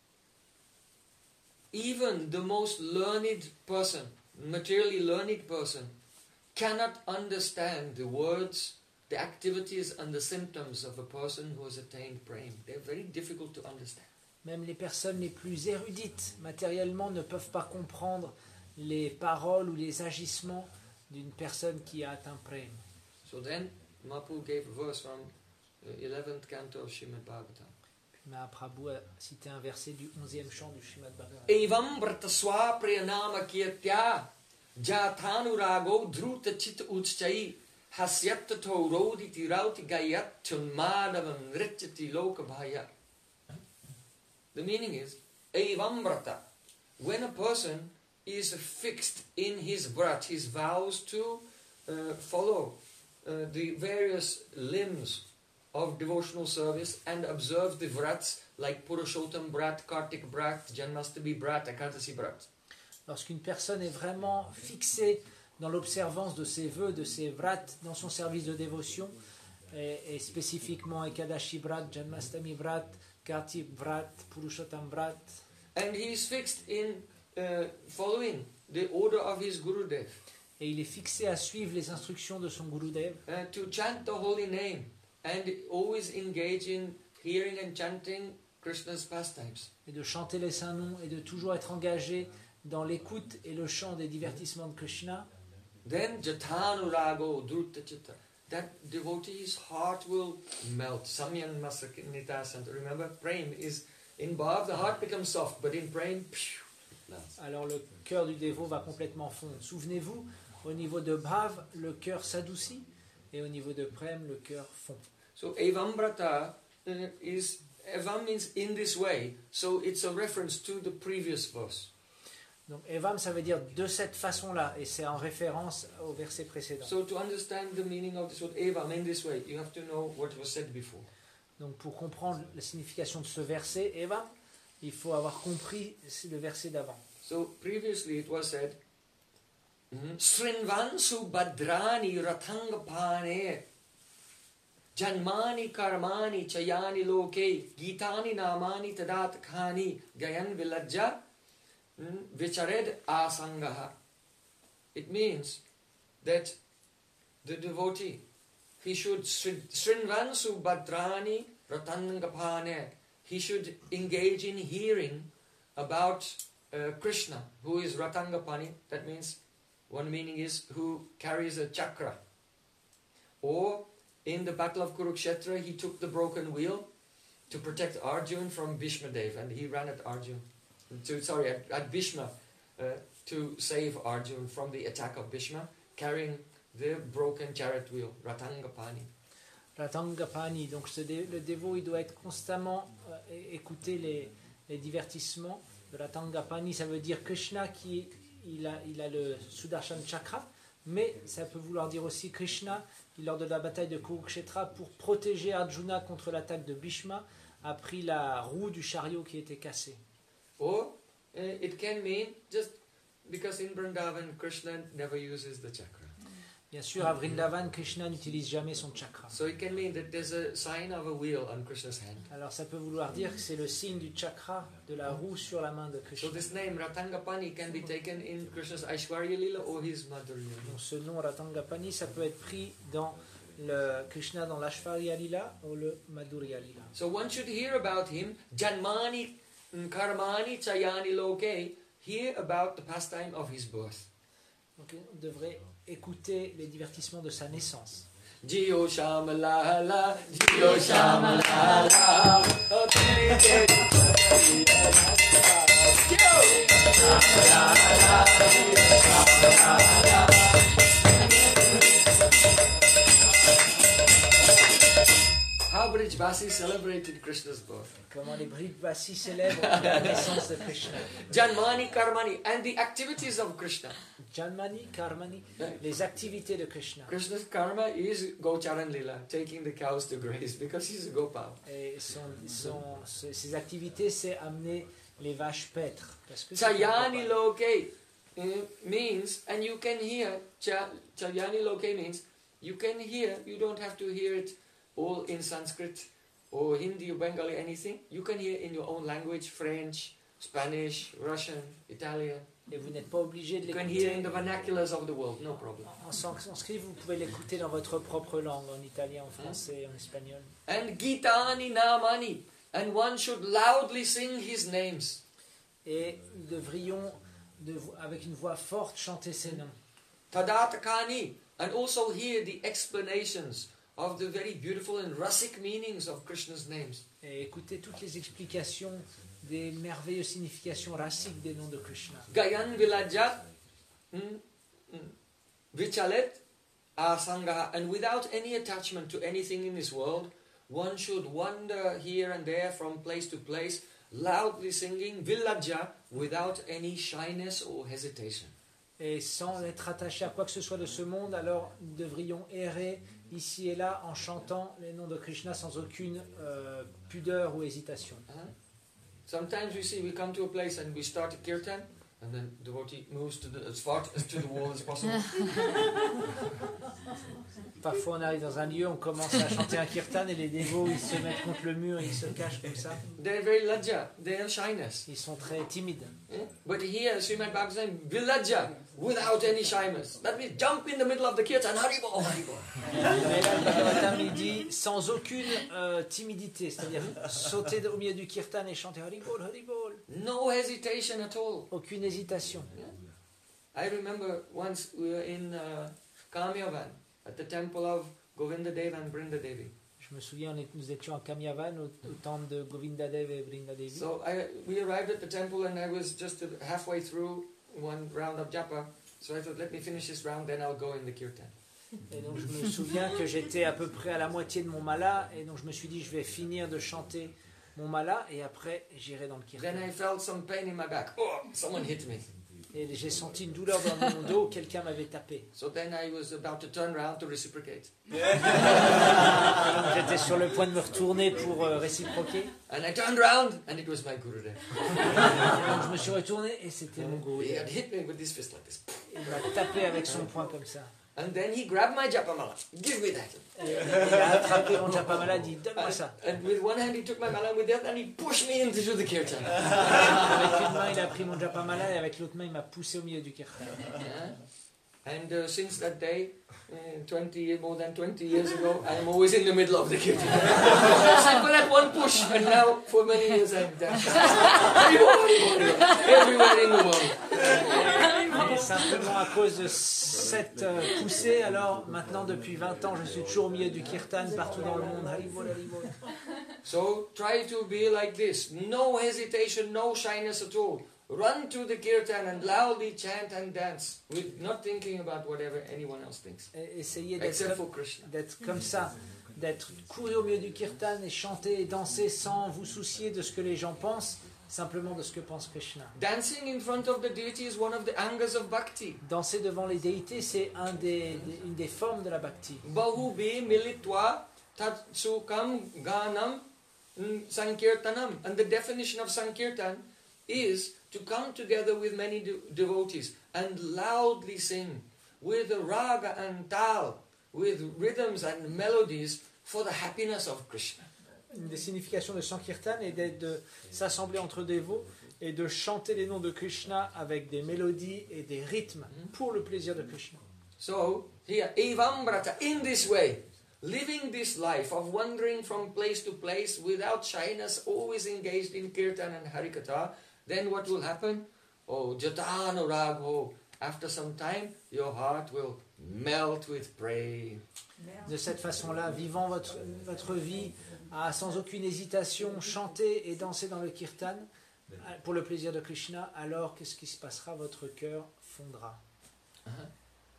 Even the most learned person, materially learned person, cannot understand the words, the activities and the symptoms of a person who has attained prem. They're very difficult to understand. Même les personnes les plus érudites matériellement ne peuvent pas comprendre les paroles ou les agissements d'une personne qui a atteint prem. So then Mahaprabhu gave a verse from the eleventh canto of Srimad Bhagavatam. Puis Mahaprabhu a cité un verset du onzième chant du Srimad Bhagavatam. Evam vrataswa priyanama kirtya jathanurago dhruta chit uchchai hasyattato roditi rauti gayat chunmadavam nrityati lokabhaya. The meaning is, evam vrata. When a person is fixed in his vrat, his vows to uh, follow uh, the various limbs of devotional service and observe the vrats like Purushottam Brat, Kartik Brat, Janmastami Brat, Ekadasi Brat. Lorsqu'une personne est vraiment fixée dans l'observance de ses vœux, de ses vrats, dans son service de dévotion, et, et spécifiquement Ekadashi Brat, Janmastami Brat, Kartik Brat, Purushottam Brat. And he is fixed in uh, following the order of his Gurudev. Et il est fixé à suivre les instructions de son Gurudev. Uh, to chant the holy name and always engage in hearing and chanting Krishna's pastimes. Et de chanter les saints noms et de toujours être engagé dans l'écoute et le chant des divertissements de Krishna. Then Jathanurago Dhruta Chitta. That devotee's heart will melt. Samyan Masaknita Sant. Remember, prem is in bhav, the heart becomes soft, but in prem, phew, alors le cœur du dévot va complètement fondre. Souvenez-vous, au niveau de bhav, le cœur s'adoucit, et au niveau de prem, le cœur fond. So evam brata uh, is, evam means in this way, so it's a reference to the previous verse. Donc evam, ça veut dire de cette façon-là, et c'est en référence au verset précédent. So to understand the meaning of this word evam in this way, you have to know what was said before. Donc pour comprendre la signification de ce verset, evam, il faut avoir compris le verset d'avant. So previously it was said, Srinvansu badrani rathangapane janmani karmani chayani loke gitani namani tadat khani gayan vilajja vichared asangaha. It means that the devotee, he should Srinvansu badrani rathangapane, he should engage in hearing about uh, Krishna, who is Ratangapani. That means, one meaning is, who carries a chakra. Or, in the battle of Kurukshetra, he took the broken wheel to protect Arjun from Bhishma Dev, and he ran at Arjun, to, sorry, at, at Bhishma, uh, to save Arjun from the attack of Bhishma, carrying the broken chariot wheel, Ratangapani. Ratangapani, donc ce dé, le dévot, il doit être constamment euh, écouter les, les divertissements de Ratangapani. Ça veut dire Krishna qui il a, il a le Sudarshan Chakra, mais ça peut vouloir dire aussi Krishna qui, lors de la bataille de Kurukshetra, pour protéger Arjuna contre l'attaque de Bhishma, a pris la roue du chariot qui était cassée. Or uh, it can mean just because in Vrindavan Krishna never uses the chakra. Bien sûr, à Vrindavan, Krishna n'utilise jamais son chakra. So it can mean that there's a sign of a wheel on Krishna's hand. Alors ça peut vouloir dire que c'est le signe du chakra, de la roue sur la main de Krishna. So this name Ratangapani can be taken in Krishna's Aishwarya Lila or his Madhurya Lila. Donc ce nom Ratangapani, ça peut être pris dans le Krishna dans l'Aishwarya Lila ou le Madhurya Lila. So one should hear about him, Janmani Karmani Chayani Loke, hear about the pastime of his birth. Donc on devrait écouter les divertissements de sa naissance. Jio Shamalala, Jio Shamalala. How Brijbasi celebrated Krishna's birth. Comment les Brijbasi célèbrent la naissance de Krishna. Janmani, Karmani, and the activities of Krishna. Janmani, Karmani, les activités de Krishna. Krishna's karma is Gocharan Lila, taking the cows to graze, because he's a Gopal. Et son, son, ses activités, c'est amener les vaches paître. Parce que Chayani Loke uh, means, and you can hear, cha, Chayani Loke means, you can hear, you don't have to hear it all in Sanskrit or Hindi or Bengali, anything. You can hear in your own language, French, Spanish, Russian, Italian. Et vous n'êtes pas obligé de You can hear in l'écouter the vernaculars of the world, no problem. en sanskrit, vous pouvez l'écouter dans votre propre langue, en italien, en français, en espagnol. And Gitani Namani, and one should loudly sing his names. Et nous devrions, de, avec une voix forte, chanter ses noms. Tadatakani, and also hear the explanations of the very beautiful and rasic meanings of Krishna's names. Et écouter toutes les explications des merveilleuses significations rasiques des noms de Krishna. Gayan Vilajat, Vichalet, Asangaha, and without any attachment to anything in this world, one should wander here and there from place to place, loudly singing Vilaja without any shyness or hesitation. Et sans être attaché à quoi que ce soit de ce monde, alors nous devrions errer ici et là en chantant les noms de Krishna sans aucune euh, pudeur ou hésitation. Uh-huh. Sometimes we see we come to a place and we start a kirtan, and then the devotee moves to the, as far as to the wall as possible. Parfois on arrive dans un lieu, on commence à chanter un kirtan et les dévots ils se mettent contre le mur et ils se cachent comme ça. They're very lajja, they have shyness. Ils sont très timides. Yeah? But here, Srimad Bhagavatam saying, Vilajja, without any shyness. That means jump in the middle of the kirtan, Haribo, Haribo. Mais là, le Bhagavatam il dit sans aucune euh, timidité, c'est-à-dire sauter au milieu du kirtan et chanter Haribol, Haribol. No hesitation at all. Aucune hésitation. Yeah? I remember once we were in uh, Kamyavan, at the temple of Govinda Dev and Brinda Devi. Je me souviens, nous étions à Kamyavan, au, au temple de Govinda Dev et Brinda Devi. So I, we arrived at the temple and I was just halfway through one round of japa. So I thought, let me finish this round, then I'll go in the kirtan. Et donc je me souviens que j'étais à peu près à la moitié de mon mala, et donc je me suis dit, je vais finir de chanter mon mala, et après j'irai dans le kirtan. Then I felt some pain in my back. Oh, someone hit me. Et j'ai senti une douleur dans mon dos, quelqu'un m'avait tapé. So then I was about to turn around to reciprocate. Donc j'étais sur le point de me retourner pour euh, réciproquer. And I turned around and it was my Gurudev. Donc je me suis retourné et c'était mon Guru. He had hit me with this fist like this. Il m'a tapé avec son poing comme ça. And then he grabbed my japamala. Give me that. Et il a attrapé mon japamala, il dit donne-moi ça. And with one hand he took my mala, and with the other hand he pushed me into the kirtan. Avec une main il a pris mon japamala et avec l'autre main il m'a poussé au milieu du kirtan. Yeah. And uh, since that day, uh, twenty more than twenty years ago, I am always in the middle of the kirtan. Simple at one push, and now for many years I'm dancing everywhere in the world. Et simplement à cause de cette euh, poussée, alors maintenant depuis vingt ans je suis toujours au milieu du kirtan partout dans le monde. Haribol, haribol. So try to be like this. No hesitation, no shyness at all. Run to the kirtan and loudly chant and dance, with not thinking about whatever anyone else thinks, Et essayez except d'être for Krishna. d'être comme ça, d'être courir au milieu du kirtan et chanter et danser sans vous soucier de ce que les gens pensent, simplement de ce que pense Krishna. Dancing in front of the deity is one of the angas of bhakti. Danser devant les déités, c'est un des, des- une des formes de la bhakti. Bahubi militva tat sukam ganam mm, sankirtanam. And the definition of sankirtan is to come together with many de- devotees and loudly sing with a raga and tal, with rhythms and melodies for the happiness of Krishna. Une des significations de Sankirtan est d'être de s'assembler entre dévots et de chanter les noms de Krishna avec des mélodies et des rythmes pour le plaisir de Krishna. So, here, evambrata, in this way, living this life of wandering from place to place without shyness, always engaged in kirtan and harikatha, then what will happen? Oh, jatana ragho. After some time, your heart will melt with prey. De cette façon-là, vivant votre, votre vie à, sans aucune hésitation, chanter et danser dans le kirtan pour le plaisir de Krishna, alors qu'est-ce qui se passera? Votre cœur fondra. Uh-huh.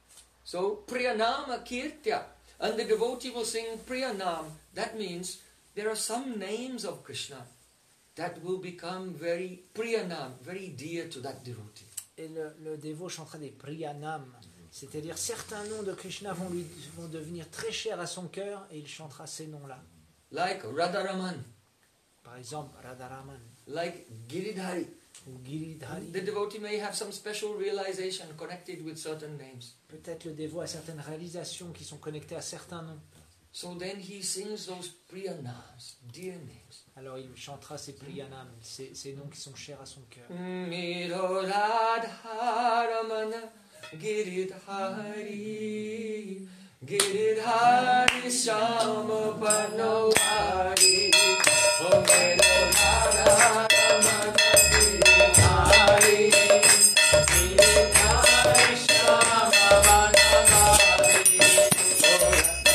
So, priyanama kirtya. And the devotee will sing priyanam. That means there are some names of Krishna that will become very priyanam, very dear to that devotee. Et le, le dévot chantera des priyanam, c'est-à-dire certains noms de Krishna vont, lui, vont devenir très chers à son cœur et il chantera ces noms-là. Like Radharaman, Par exemple, Radharaman like Giridhari. ou Giridhari. The devotee may have some special realization connected with certain names. Peut-être le dévot a certaines réalisations qui sont connectées à certains noms. So then he sings those priyanams, dear names. Alors il chantera ces priyanam, ces, ces noms qui sont chers à son cœur. Miro Radharamana Giridhari Giridhari Shama Panawari Oh Miro Radharamana Giridhari Giridhari Shama Panawari Oh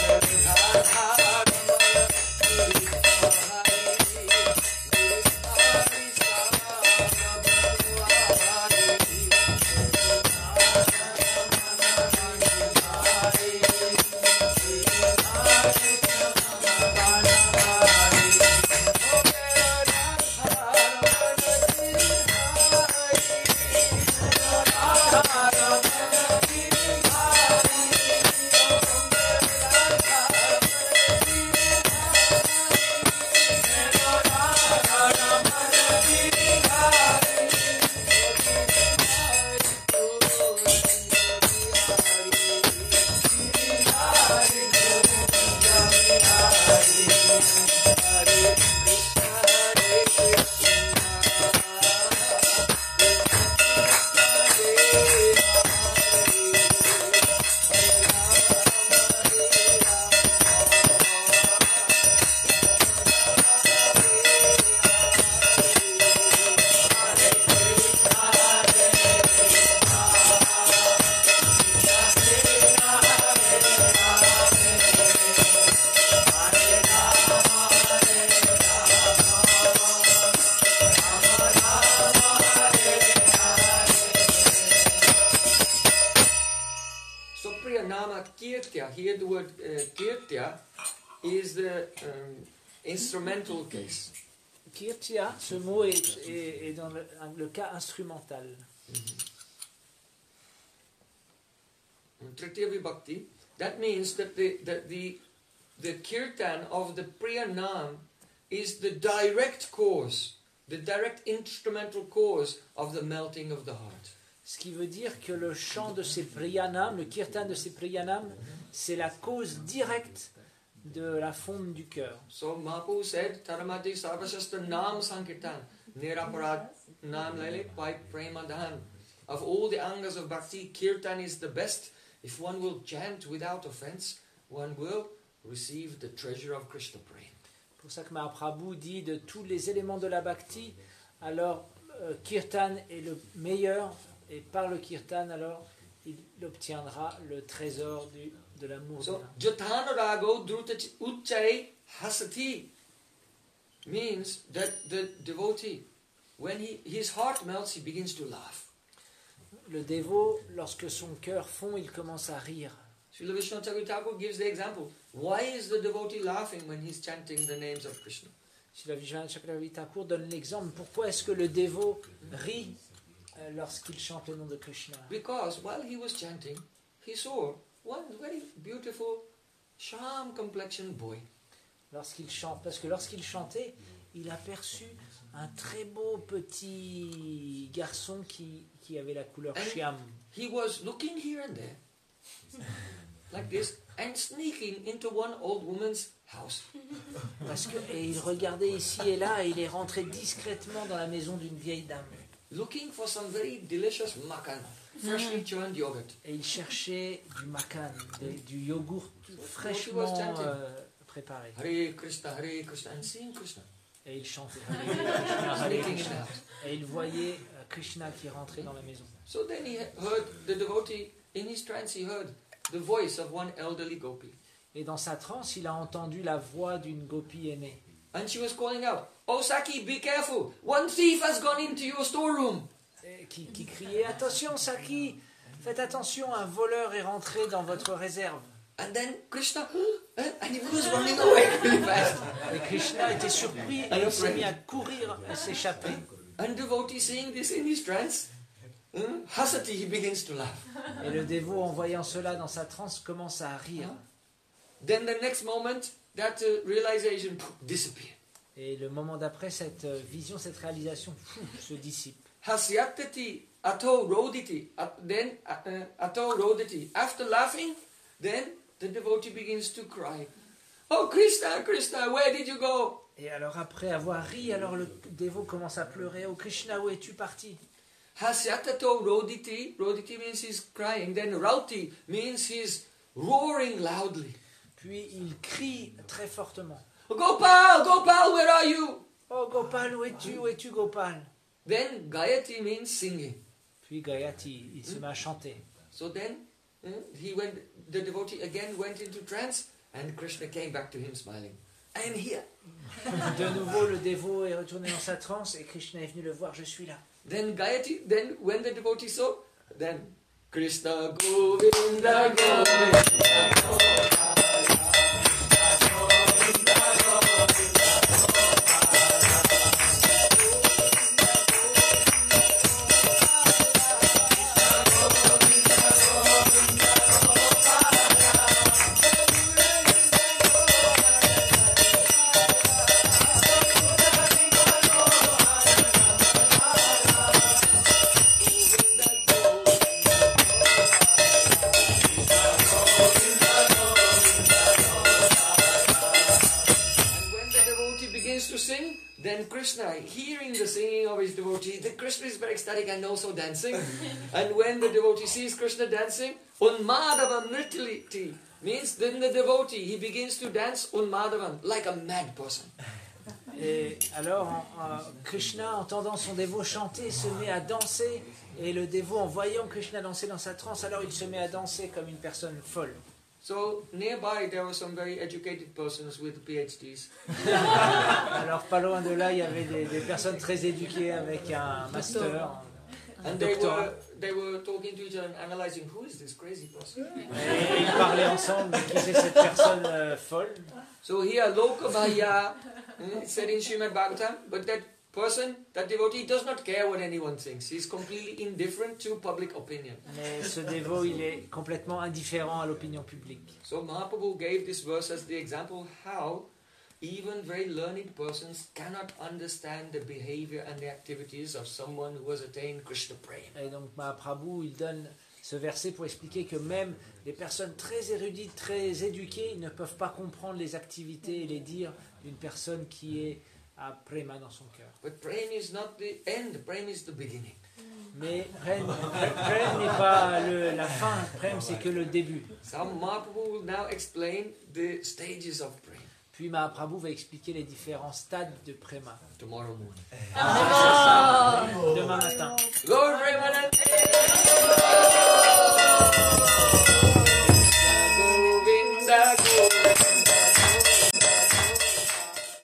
Here the word uh, kirtya is the um, instrumental case. Kirtya, ce mot est, est, est dans le, le cas instrumental. Mm-hmm. Tritiya vibhakti, that means that the, that the, the kirtan of the priyanam is the direct cause, the direct instrumental cause of the melting of the heart. Ce qui veut dire que le chant de ces priyanam, le kirtan de ces priyanam, c'est la cause directe de la fonte du cœur. So Mahaprabhu said, Taramati Sarvashastra Nam Sankirtan, Niraparad Nam Lele Pai Premadan. Of all the angas of bhakti, kirtan is the best. If one will chant without offense, one will receive the treasure of Krishna prema. C'est pour ça que Mahaprabhu dit de tous les éléments de la bhakti, alors euh, kirtan est le meilleur. Et par le kirtan, alors, il obtiendra le trésor du, de l'amour. So, Jatana Rago Druta Uchchare Hasati means that the devotee, when he, his heart melts, he begins to laugh. Le dévot, lorsque son cœur fond, il commence à rire. Srila Vishnu Thakur gives the example. Why is the devotee laughing when he's chanting the names of Krishna? Srila Vishnu Thakur donne l'exemple. Pourquoi est-ce que le dévot rit lorsqu'il chante le nom de Krishna? Because while he was chanting, he saw one very beautiful sham complexion boy. Lorsqu'il chante, parce que lorsqu'il chantait, il aperçut un très beau petit garçon qui, qui avait la couleur shyam. He was looking here and there, like this, and sneaking into one old woman's house. Parce que, et il regardait ici et là, et il est rentré discrètement dans la maison d'une vieille dame. Looking for some very delicious makan, freshly churned yogurt. Et il cherchait du makan, de, du yogourt fraîchement euh, préparé. Hare Krishna, Hare Krishna, and seeing Krishna. Et il chantait Hare Krishna, Hare Krishna. Et il voyait euh, Krishna qui rentrait dans la maison. So then he heard the devotee, in his trance he heard the voice of one elderly gopi. Et dans sa transe, il a entendu la voix d'une gopi aînée. And she was calling out, "Oh Saki, be careful! One thief has gone into your storeroom." Qui, qui criait, attention Saki, faites attention, un voleur est rentré dans votre réserve. And then Krishna, and he was running away really fast. Et Krishna était surpris et il s'est mis à courir, à s'échapper. And devotee seeing this in his trance, uh, hasati, he begins to laugh. Et le dévot, en voyant cela dans sa transe, commence à rire. Then the next moment, that uh, realization poof, disappeared. Et le moment d'après, cette euh, vision, cette réalisation pfff, se dissipe. Hasyatati ato roditi. At, then uh, ato roditi. After laughing, then the devotee begins to cry. Oh Krishna, Krishna, where did you go? Et alors après avoir ri, alors le dévot commence à pleurer. Oh Krishna, où es-tu parti? Hasyatato roditi. Roditi means he's crying. Then rauti means he's roaring loudly. Puis il crie très fortement. Gopal, Gopal, where are you? Oh Gopal, où es-tu? Où es-tu Gopal? Then Gayati means singing. Puis Gayati, il se met à chanter. So then uh, he went. The devotee again went into trance, and Krishna came back to him smiling. I am here. De nouveau, le dévot est retourné dans sa transe et Krishna est venu le voir. Je suis là. Then Gayati. Then when the devotee saw, then Krishna Govinda Govinda. Then Krishna, hearing the singing of his devotee, the Krishna is very ecstatic and also dancing. And when the devotee sees Krishna dancing, Unmadhavam Nrityaliti means then the devotee, he begins to dance Unmadhavam like a mad person. Et alors, euh, Krishna, entendant son dévot chanter, se met à danser. Et le dévot, en voyant Krishna danser dans sa transe, alors il se met à danser comme une personne folle. So nearby there were some very educated persons with PhDs. Alors pas loin de là, il y avait des, des personnes très éduquées avec un master, un And they doctorat. were, they were talking to each other and analyzing who is this crazy person. Et ils parlaient ensemble de qui c'est cette personne euh, folle. So here Lokabhaya uh, said in Srimad Bhagavatam, but that person, that devotee does not care what anyone thinks. He's completely indifferent to public opinion. Mais ce dévot, il est complètement indifférent à l'opinion publique. So Mahaprabhu gave this verse as the example how even very learned persons cannot understand the behavior and the activities of someone who has attained Krishna Prema. Et donc Mahaprabhu, il donne ce verset pour expliquer que même les personnes très érudites, très éduquées, ne peuvent pas comprendre les activités et les dires d'une personne qui est à Prema dans son cœur. But Prema is not the end, Prema is the beginning. Mais Prem, Prem n'est pas le, la fin, Prem c'est que le début. So Mahaprabhu will now explain the stages of Prema. Puis Mahaprabhu va expliquer les différents stades de Prema. Tomorrow morning. Ah, demain matin. Lord Premanand.